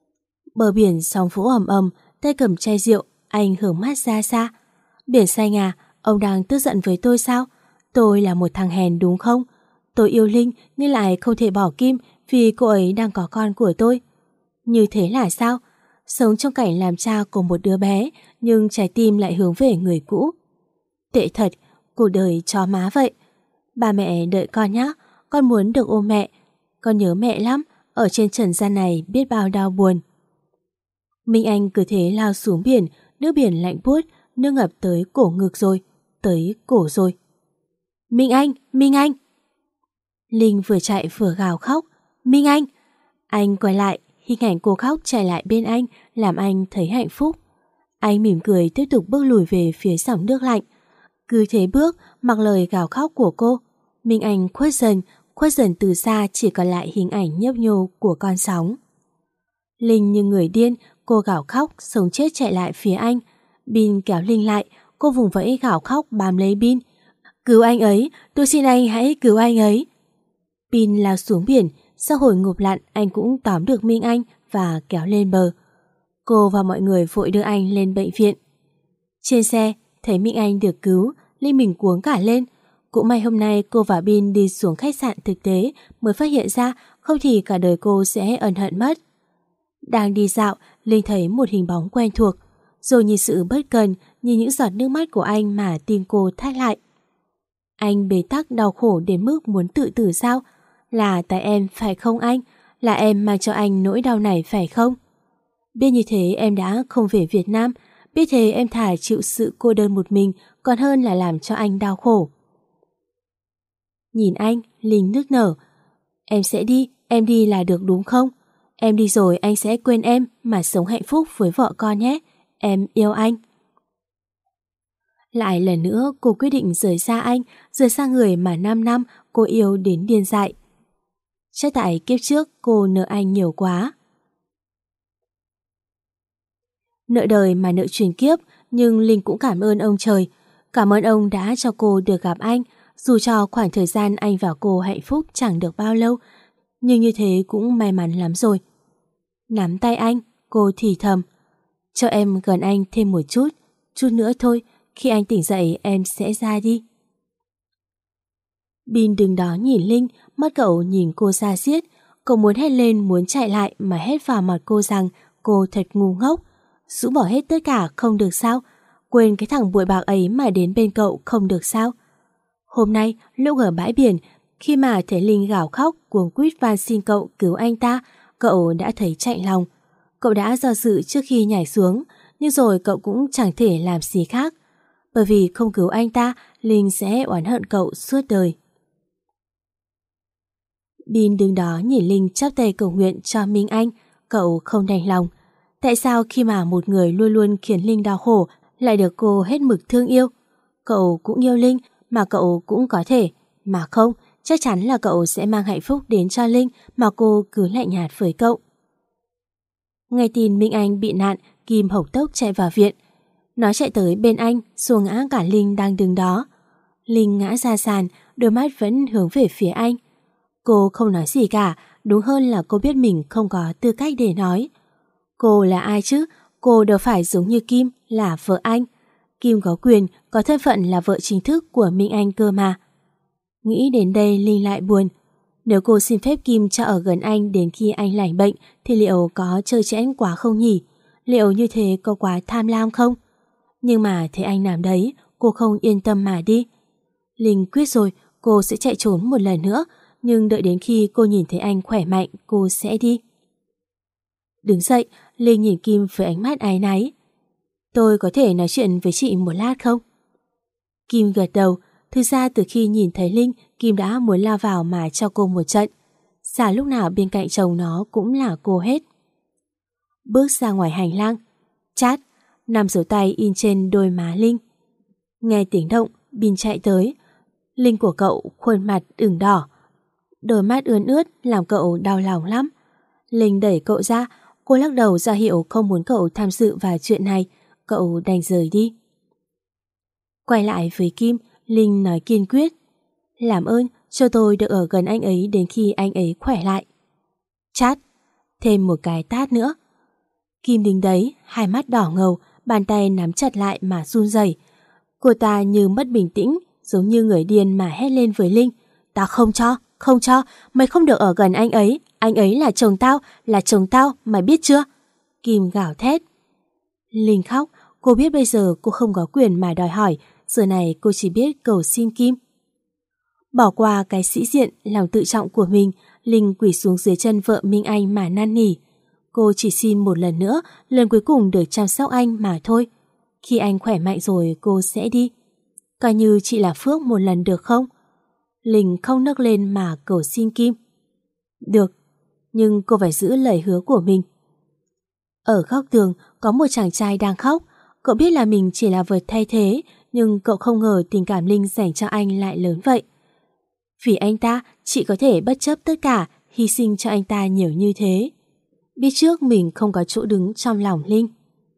Bờ biển sóng vỗ ầm ầm, tay cầm chai rượu, anh hướng mắt ra xa. Biển xanh à, ông đang tức giận với tôi sao? Tôi là một thằng hèn đúng không? Tôi yêu Linh nhưng lại không thể bỏ Kim vì cô ấy đang có con của tôi. Như thế là sao? Sống trong cảnh làm cha của một đứa bé nhưng trái tim lại hướng về người cũ. Tệ thật, cuộc đời chó má vậy. Ba mẹ đợi con nhé, con muốn được ôm mẹ. Con nhớ mẹ lắm, ở trên trần gian này biết bao đau buồn. Minh Anh cứ thế lao xuống biển, nước biển lạnh buốt, nước ngập tới cổ ngực rồi, tới cổ rồi. Minh Anh, Minh Anh. Linh vừa chạy vừa gào khóc. Minh Anh. Anh quay lại, hình ảnh cô khóc chạy lại bên anh, làm anh thấy hạnh phúc. Anh mỉm cười tiếp tục bước lùi về phía dòng nước lạnh. Cứ thế bước, mặc lời gào khóc của cô. Minh Anh khuất dần, khuất dần từ xa chỉ còn lại hình ảnh nhấp nhô của con sóng. Linh như người điên, cô gào khóc, sống chết chạy lại phía anh. Bin kéo Linh lại, cô vùng vẫy gào khóc bám lấy Bin. Cứu anh ấy, tôi xin anh hãy cứu anh ấy. Bin lao xuống biển, sau hồi ngụp lặn anh cũng tóm được Minh Anh và kéo lên bờ. Cô và mọi người vội đưa anh lên bệnh viện. Trên xe, thấy Minh Anh được cứu, Linh mình cuống cả lên. Cũng may hôm nay cô và Bin đi xuống khách sạn thực tế mới phát hiện ra không thì cả đời cô sẽ ân hận mất. Đang đi dạo, Linh thấy một hình bóng quen thuộc, rồi nhìn sự bất cần, nhìn những giọt nước mắt của anh mà tim cô thắt lại. Anh bế tắc đau khổ đến mức muốn tự tử sao? Là tại em phải không anh? Là em mang cho anh nỗi đau này phải không? Biết như thế em đã không về Việt Nam, biết thế em thà chịu sự cô đơn một mình còn hơn là làm cho anh đau khổ. Nhìn anh, Linh nức nở. Em sẽ đi, em đi là được đúng không? Em đi rồi anh sẽ quên em mà sống hạnh phúc với vợ con nhé. Em yêu anh. Lại lần nữa cô quyết định rời xa anh, rời xa người mà năm năm cô yêu đến điên dại. Chắc tại kiếp trước cô nợ anh nhiều quá. Nợ đời mà nợ truyền kiếp, nhưng Linh cũng cảm ơn ông trời. Cảm ơn ông đã cho cô được gặp anh, dù cho khoảng thời gian anh và cô hạnh phúc chẳng được bao lâu, nhưng như thế cũng may mắn lắm rồi. Nắm tay anh, cô thì thầm. Cho em gần anh thêm một chút, chút nữa thôi, khi anh tỉnh dậy em sẽ ra đi. Bin đứng đó nhìn Linh, mắt cậu nhìn cô xa xiết. Cậu muốn hét lên, muốn chạy lại mà hét vào mặt cô rằng cô thật ngu ngốc. Rũ bỏ hết tất cả không được sao? Quên cái thằng bụi bạc ấy mà đến bên cậu không được sao? Hôm nay, lúc ở bãi biển, khi mà thấy Linh gào khóc cuống quýt van xin cậu cứu anh ta, cậu đã thấy chạnh lòng. Cậu đã do dự trước khi nhảy xuống, nhưng rồi cậu cũng chẳng thể làm gì khác. Bởi vì không cứu anh ta, Linh sẽ oán hận cậu suốt đời. Bin đứng đó nhìn Linh chắp tay cầu nguyện cho Minh Anh, cậu không đành lòng. Tại sao khi mà một người luôn luôn khiến Linh đau khổ lại được cô hết mực thương yêu? Cậu cũng yêu Linh, mà cậu cũng có thể. Mà không, chắc chắn là cậu sẽ mang hạnh phúc đến cho Linh mà cô cứ lạnh nhạt với cậu. Nghe tin Minh Anh bị nạn, Kim hộc tốc chạy vào viện. Nó chạy tới bên anh, xô ngã cả Linh đang đứng đó. Linh ngã ra sàn, đôi mắt vẫn hướng về phía anh. Cô không nói gì cả, đúng hơn là cô biết mình không có tư cách để nói. Cô là ai chứ? Cô đâu phải giống như Kim, là vợ anh. Kim có quyền, có thân phận là vợ chính thức của Minh Anh cơ mà. Nghĩ đến đây Linh lại buồn. Nếu cô xin phép Kim cho ở gần anh đến khi anh lành bệnh thì liệu có trơ trẽn quá không nhỉ? Liệu như thế có quá tham lam không? Nhưng mà thấy anh làm đấy, cô không yên tâm mà đi. Linh quyết rồi, cô sẽ chạy trốn một lần nữa, nhưng đợi đến khi cô nhìn thấy anh khỏe mạnh, cô sẽ đi. Đứng dậy, Linh nhìn Kim với ánh mắt áy náy. Tôi có thể nói chuyện với chị một lát không? Kim gật đầu. Thực ra từ khi nhìn thấy Linh, Kim đã muốn lao vào mà cho cô một trận. Xả lúc nào bên cạnh chồng nó cũng là cô hết. Bước ra ngoài hành lang, chát, năm dấu tay in trên đôi má Linh. Nghe tiếng động, Bin chạy tới. Linh của cậu khuôn mặt ửng đỏ, đôi mắt ươn ướt làm cậu đau lòng lắm. Linh đẩy cậu ra, cô lắc đầu ra hiệu không muốn cậu tham dự vào chuyện này. Cậu đành rời đi. Quay lại với Kim, Linh nói kiên quyết. Làm ơn cho tôi được ở gần anh ấy đến khi anh ấy khỏe lại. Chát, thêm một cái tát nữa. Kim đứng đấy, hai mắt đỏ ngầu, bàn tay nắm chặt lại mà run rẩy. Cô ta như mất bình tĩnh, giống như người điên mà hét lên với Linh. Tao không cho, không cho, mày không được ở gần anh ấy. Anh ấy là chồng tao, là chồng tao, mày biết chưa? Kim gào thét. Linh khóc, cô biết bây giờ cô không có quyền mà đòi hỏi, giờ này cô chỉ biết cầu xin Kim. Bỏ qua cái sĩ diện, lòng tự trọng của mình, Linh quỳ xuống dưới chân vợ Minh Anh mà năn nỉ. Cô chỉ xin một lần nữa, lần cuối cùng được chăm sóc anh mà thôi. Khi anh khỏe mạnh rồi cô sẽ đi. Coi như chị là phước một lần được không? Linh không nấc lên mà cầu xin Kim. Được, nhưng cô phải giữ lời hứa của mình. Ở góc tường có một chàng trai đang khóc. Cậu biết là mình chỉ là vật thay thế, nhưng cậu không ngờ tình cảm Linh dành cho anh lại lớn vậy. Vì anh ta, chị có thể bất chấp tất cả, hy sinh cho anh ta nhiều như thế. Biết trước mình không có chỗ đứng trong lòng Linh.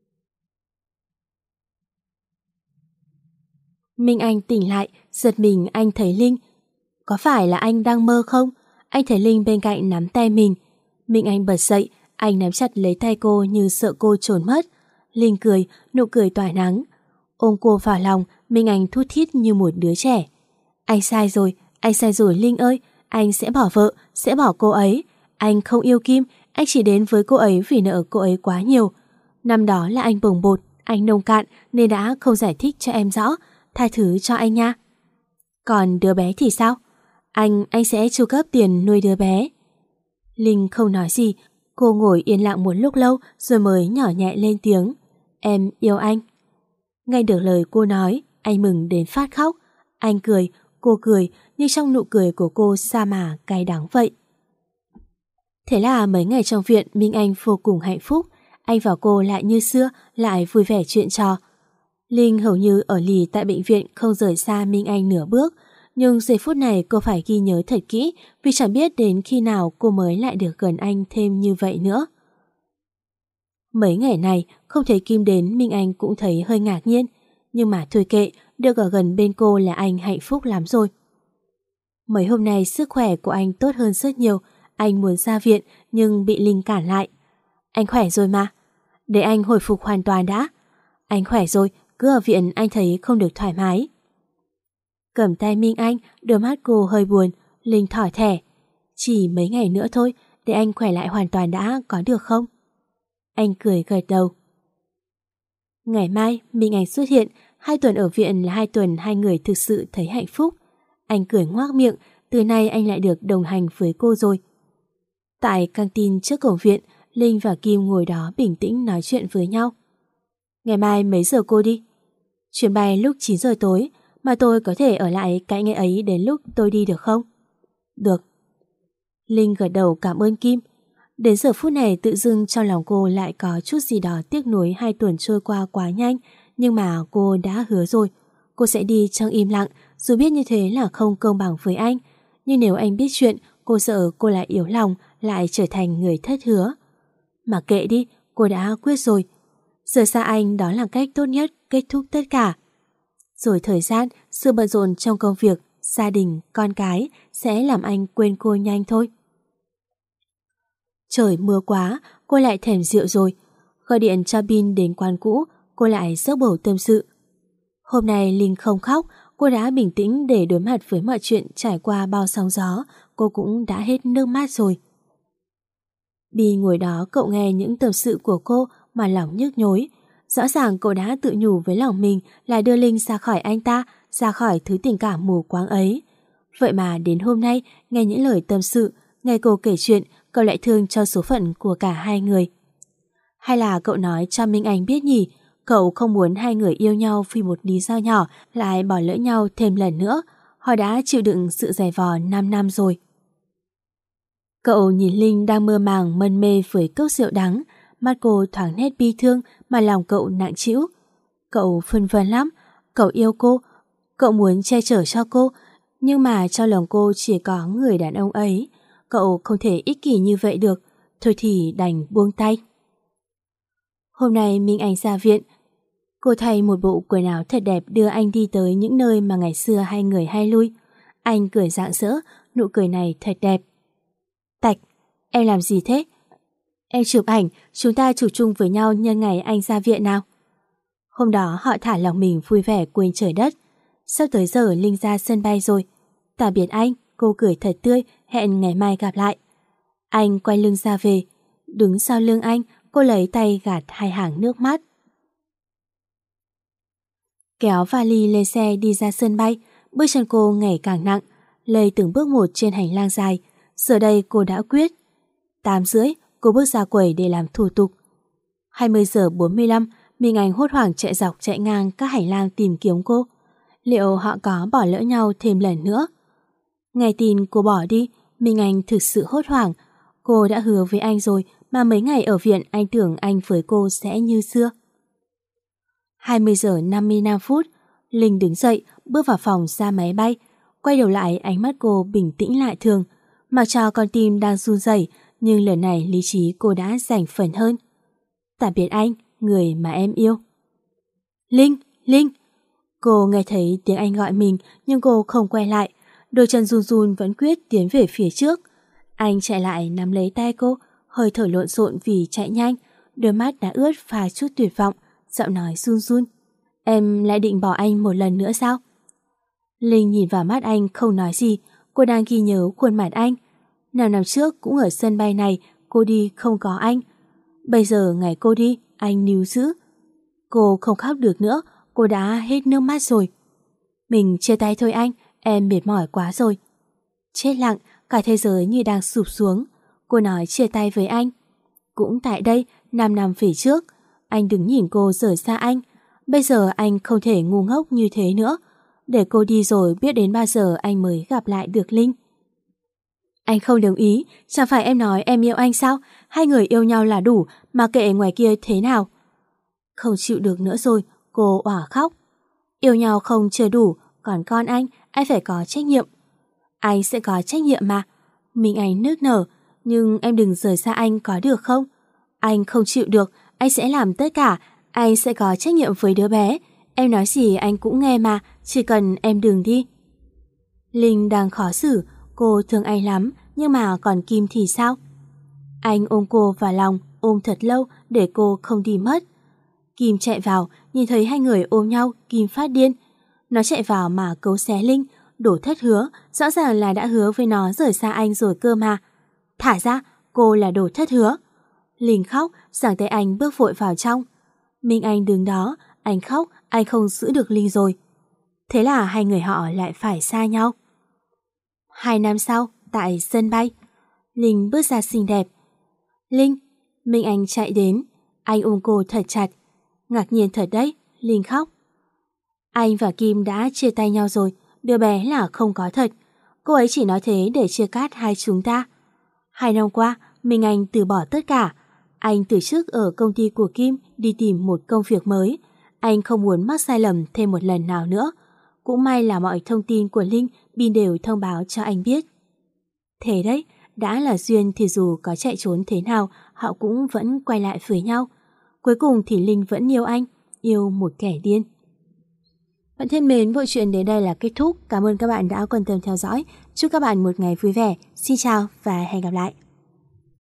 Minh Anh tỉnh lại, giật mình anh thấy Linh. Có phải là anh đang mơ không? Anh thấy Linh bên cạnh nắm tay mình. Minh Anh bật dậy, anh nắm chặt lấy tay cô như sợ cô trốn mất. Linh cười, nụ cười tỏa nắng. Ôm cô vào lòng, Minh Anh thút thít như một đứa trẻ. Anh sai rồi, anh sai rồi Linh ơi, anh sẽ bỏ vợ, sẽ bỏ cô ấy. Anh không yêu Kim, anh chỉ đến với cô ấy vì nợ cô ấy quá nhiều. Năm đó là anh bồng bột, anh nông cạn nên đã không giải thích cho em rõ. Tha thứ cho anh nha. Còn đứa bé thì sao? Anh, anh sẽ chu cấp tiền nuôi đứa bé. Linh không nói gì. Cô ngồi yên lặng một lúc lâu rồi mới nhỏ nhẹ lên tiếng. Em yêu anh. Nghe được lời cô nói, anh mừng đến phát khóc. Anh cười, cô cười, nhưng trong nụ cười của cô sa mà cay đắng vậy. Thế là mấy ngày trong viện Minh Anh vô cùng hạnh phúc. Anh và cô lại như xưa, lại vui vẻ chuyện trò. Linh hầu như ở lì tại bệnh viện không rời xa Minh Anh nửa bước. Nhưng giây phút này cô phải ghi nhớ thật kỹ vì chẳng biết đến khi nào cô mới lại được gần anh thêm như vậy nữa. Mấy ngày này không thấy Kim đến, Minh Anh cũng thấy hơi ngạc nhiên. Nhưng mà thôi kệ, được ở gần bên cô là anh hạnh phúc lắm rồi. Mấy hôm nay sức khỏe của anh tốt hơn rất nhiều. Anh muốn ra viện nhưng bị Linh cản lại. Anh khỏe rồi mà. Để anh hồi phục hoàn toàn đã. Anh khỏe rồi, cứ ở viện anh thấy không được thoải mái. Cầm tay Minh Anh, đôi mắt cô hơi buồn. Linh thỏ thẻ. Chỉ mấy ngày nữa thôi, để anh khỏe lại hoàn toàn đã, có được không? Anh cười gật đầu. Ngày mai Minh Anh xuất hiện. Hai tuần ở viện là hai tuần hai người thực sự thấy hạnh phúc. Anh cười ngoác miệng. Từ nay anh lại được đồng hành với cô rồi. Tại căng tin trước cổng viện, Linh và Kim ngồi đó bình tĩnh nói chuyện với nhau. Ngày mai mấy giờ cô đi? Chuyến bay lúc chín giờ tối, mà tôi có thể ở lại cạnh ngày ấy đến lúc tôi đi được không? Được. Linh gật đầu cảm ơn Kim. Đến giờ phút này tự dưng trong lòng cô lại có chút gì đó tiếc nuối hai tuần trôi qua quá nhanh, nhưng mà cô đã hứa rồi. Cô sẽ đi trong im lặng, dù biết như thế là không công bằng với anh. Nhưng nếu anh biết chuyện, cô sợ cô lại yếu lòng, lại trở thành người thất hứa. Mà kệ đi, cô đã quyết rồi. Rời xa anh đó là cách tốt nhất kết thúc tất cả. Rồi thời gian, sự bận rộn trong công việc, gia đình, con cái sẽ làm anh quên cô nhanh thôi. Trời mưa quá, cô lại thèm rượu rồi. Gọi điện cho Bin đến quán cũ, cô lại dốc bầu tâm sự. Hôm nay Linh không khóc, cô đã bình tĩnh để đối mặt với mọi chuyện trải qua bao sóng gió, cô cũng đã hết nước mắt rồi. Bin ngồi đó cậu nghe những tâm sự của cô mà lòng nhức nhối. Rõ ràng cậu đã tự nhủ với lòng mình là đưa Linh ra khỏi anh ta, ra khỏi thứ tình cảm mù quáng ấy. Vậy mà đến hôm nay, nghe những lời tâm sự, nghe cô kể chuyện, cậu lại thương cho số phận của cả hai người. Hay là cậu nói cho Minh Anh biết nhỉ, cậu không muốn hai người yêu nhau vì một lý do nhỏ lại bỏ lỡ nhau thêm lần nữa. Họ đã chịu đựng sự dày vò năm năm rồi. Cậu nhìn Linh đang mơ màng mân mê với cốc rượu đắng, mắt cô thoáng nét bi thương mà lòng cậu nặng trĩu. Cậu phân vân lắm, cậu yêu cô, cậu muốn che chở cho cô, nhưng mà trong lòng cô chỉ có người đàn ông ấy. Cậu không thể ích kỷ như vậy được, thôi thì đành buông tay. Hôm nay Minh Anh ra viện, cô thay một bộ quần áo thật đẹp đưa anh đi tới những nơi mà ngày xưa hai người hay lui. Anh cười rạng rỡ, nụ cười này thật đẹp. Tạch, em làm gì thế? Em chụp ảnh, chúng ta chụp chung với nhau nhân ngày anh ra viện nào. Hôm đó họ thả lòng mình vui vẻ quên trời đất. Sắp tới giờ Linh ra sân bay rồi. Tạm biệt anh, cô cười thật tươi, hẹn ngày mai gặp lại. Anh quay lưng ra về. Đứng sau lưng anh, cô lấy tay gạt hai hàng nước mắt. Kéo vali lên xe đi ra sân bay, bước chân cô ngày càng nặng, lê từng bước một trên hành lang dài. Giờ đây cô đã quyết. Tám rưỡi, cô bước ra quầy để làm thủ tục. hai mươi giờ bốn mươi lăm, Minh Anh hốt hoảng chạy dọc chạy ngang các hành lang tìm kiếm cô. Liệu họ có bỏ lỡ nhau thêm lần nữa? Nghe tin cô bỏ đi, Minh Anh thực sự hốt hoảng. Cô đã hứa với anh rồi mà mấy ngày ở viện anh tưởng anh với cô sẽ như xưa. hai mươi giờ năm mươi lăm phút, Linh đứng dậy, bước vào phòng ra máy bay. Quay đầu lại, ánh mắt cô bình tĩnh lại thường. Mặc cho con tim đang run rẩy, nhưng lần này lý trí cô đã giành phần hơn. Tạm biệt anh, người mà em yêu. Linh, Linh. Cô nghe thấy tiếng anh gọi mình, nhưng cô không quay lại. Đôi chân run run vẫn quyết tiến về phía trước. Anh chạy lại nắm lấy tay cô, hơi thở lộn xộn vì chạy nhanh. Đôi mắt đã ướt pha chút tuyệt vọng, giọng nói run run. Em lại định bỏ anh một lần nữa sao? Linh nhìn vào mắt anh không nói gì. Cô đang ghi nhớ khuôn mặt anh. Nào năm trước cũng ở sân bay này, cô đi không có anh. Bây giờ ngày cô đi, anh níu giữ. Cô không khóc được nữa, cô đã hết nước mắt rồi. Mình chia tay thôi anh, em mệt mỏi quá rồi. Chết lặng, cả thế giới như đang sụp xuống. Cô nói chia tay với anh. Cũng tại đây, năm năm về trước, anh đừng nhìn cô rời xa anh. Bây giờ anh không thể ngu ngốc như thế nữa. Để cô đi rồi biết đến bao giờ anh mới gặp lại được Linh. Anh không đồng ý, chẳng phải em nói em yêu anh sao? Hai người yêu nhau là đủ, mà kệ ngoài kia thế nào. Không chịu được nữa rồi, cô òa khóc. Yêu nhau không chưa đủ, còn con anh, anh phải có trách nhiệm. Anh sẽ có trách nhiệm mà. Mình anh nức nở, nhưng em đừng rời xa anh có được không? Anh không chịu được, anh sẽ làm tất cả, anh sẽ có trách nhiệm với đứa bé. Em nói gì anh cũng nghe mà, chỉ cần em đừng đi. Linh đang khó xử, cô thương anh lắm, nhưng mà còn Kim thì sao? Anh ôm cô vào lòng, ôm thật lâu để cô không đi mất. Kim chạy vào, nhìn thấy hai người ôm nhau, Kim phát điên. Nó chạy vào mà cấu xé Linh, đổ thất hứa, rõ ràng là đã hứa với nó rời xa anh rồi cơ mà. Thả ra, cô là đổ thất hứa. Linh khóc, giằng tay anh bước vội vào trong. Minh Anh đứng đó, anh khóc, anh không giữ được Linh rồi. Thế là hai người họ lại phải xa nhau. Hai năm sau, tại sân bay, Linh bước ra xinh đẹp. Linh, Minh Anh chạy đến, anh ôm cô thật chặt. Ngạc nhiên thật đấy, Linh khóc. Anh và Kim đã chia tay nhau rồi, đứa bé là không có thật. Cô ấy chỉ nói thế để chia cắt hai chúng ta. Hai năm qua, Minh Anh từ bỏ tất cả. Anh từ chức ở công ty của Kim đi tìm một công việc mới. Anh không muốn mắc sai lầm thêm một lần nào nữa. Cũng may là mọi thông tin của Linh Bin đều thông báo cho anh biết. Thế đấy, đã là duyên thì dù có chạy trốn thế nào, họ cũng vẫn quay lại với nhau. Cuối cùng thì Linh vẫn yêu anh, yêu một kẻ điên. Bạn thân mến, bộ truyện đến đây là kết thúc. Cảm ơn các bạn đã quan tâm theo dõi. Chúc các bạn một ngày vui vẻ. Xin chào và hẹn gặp lại.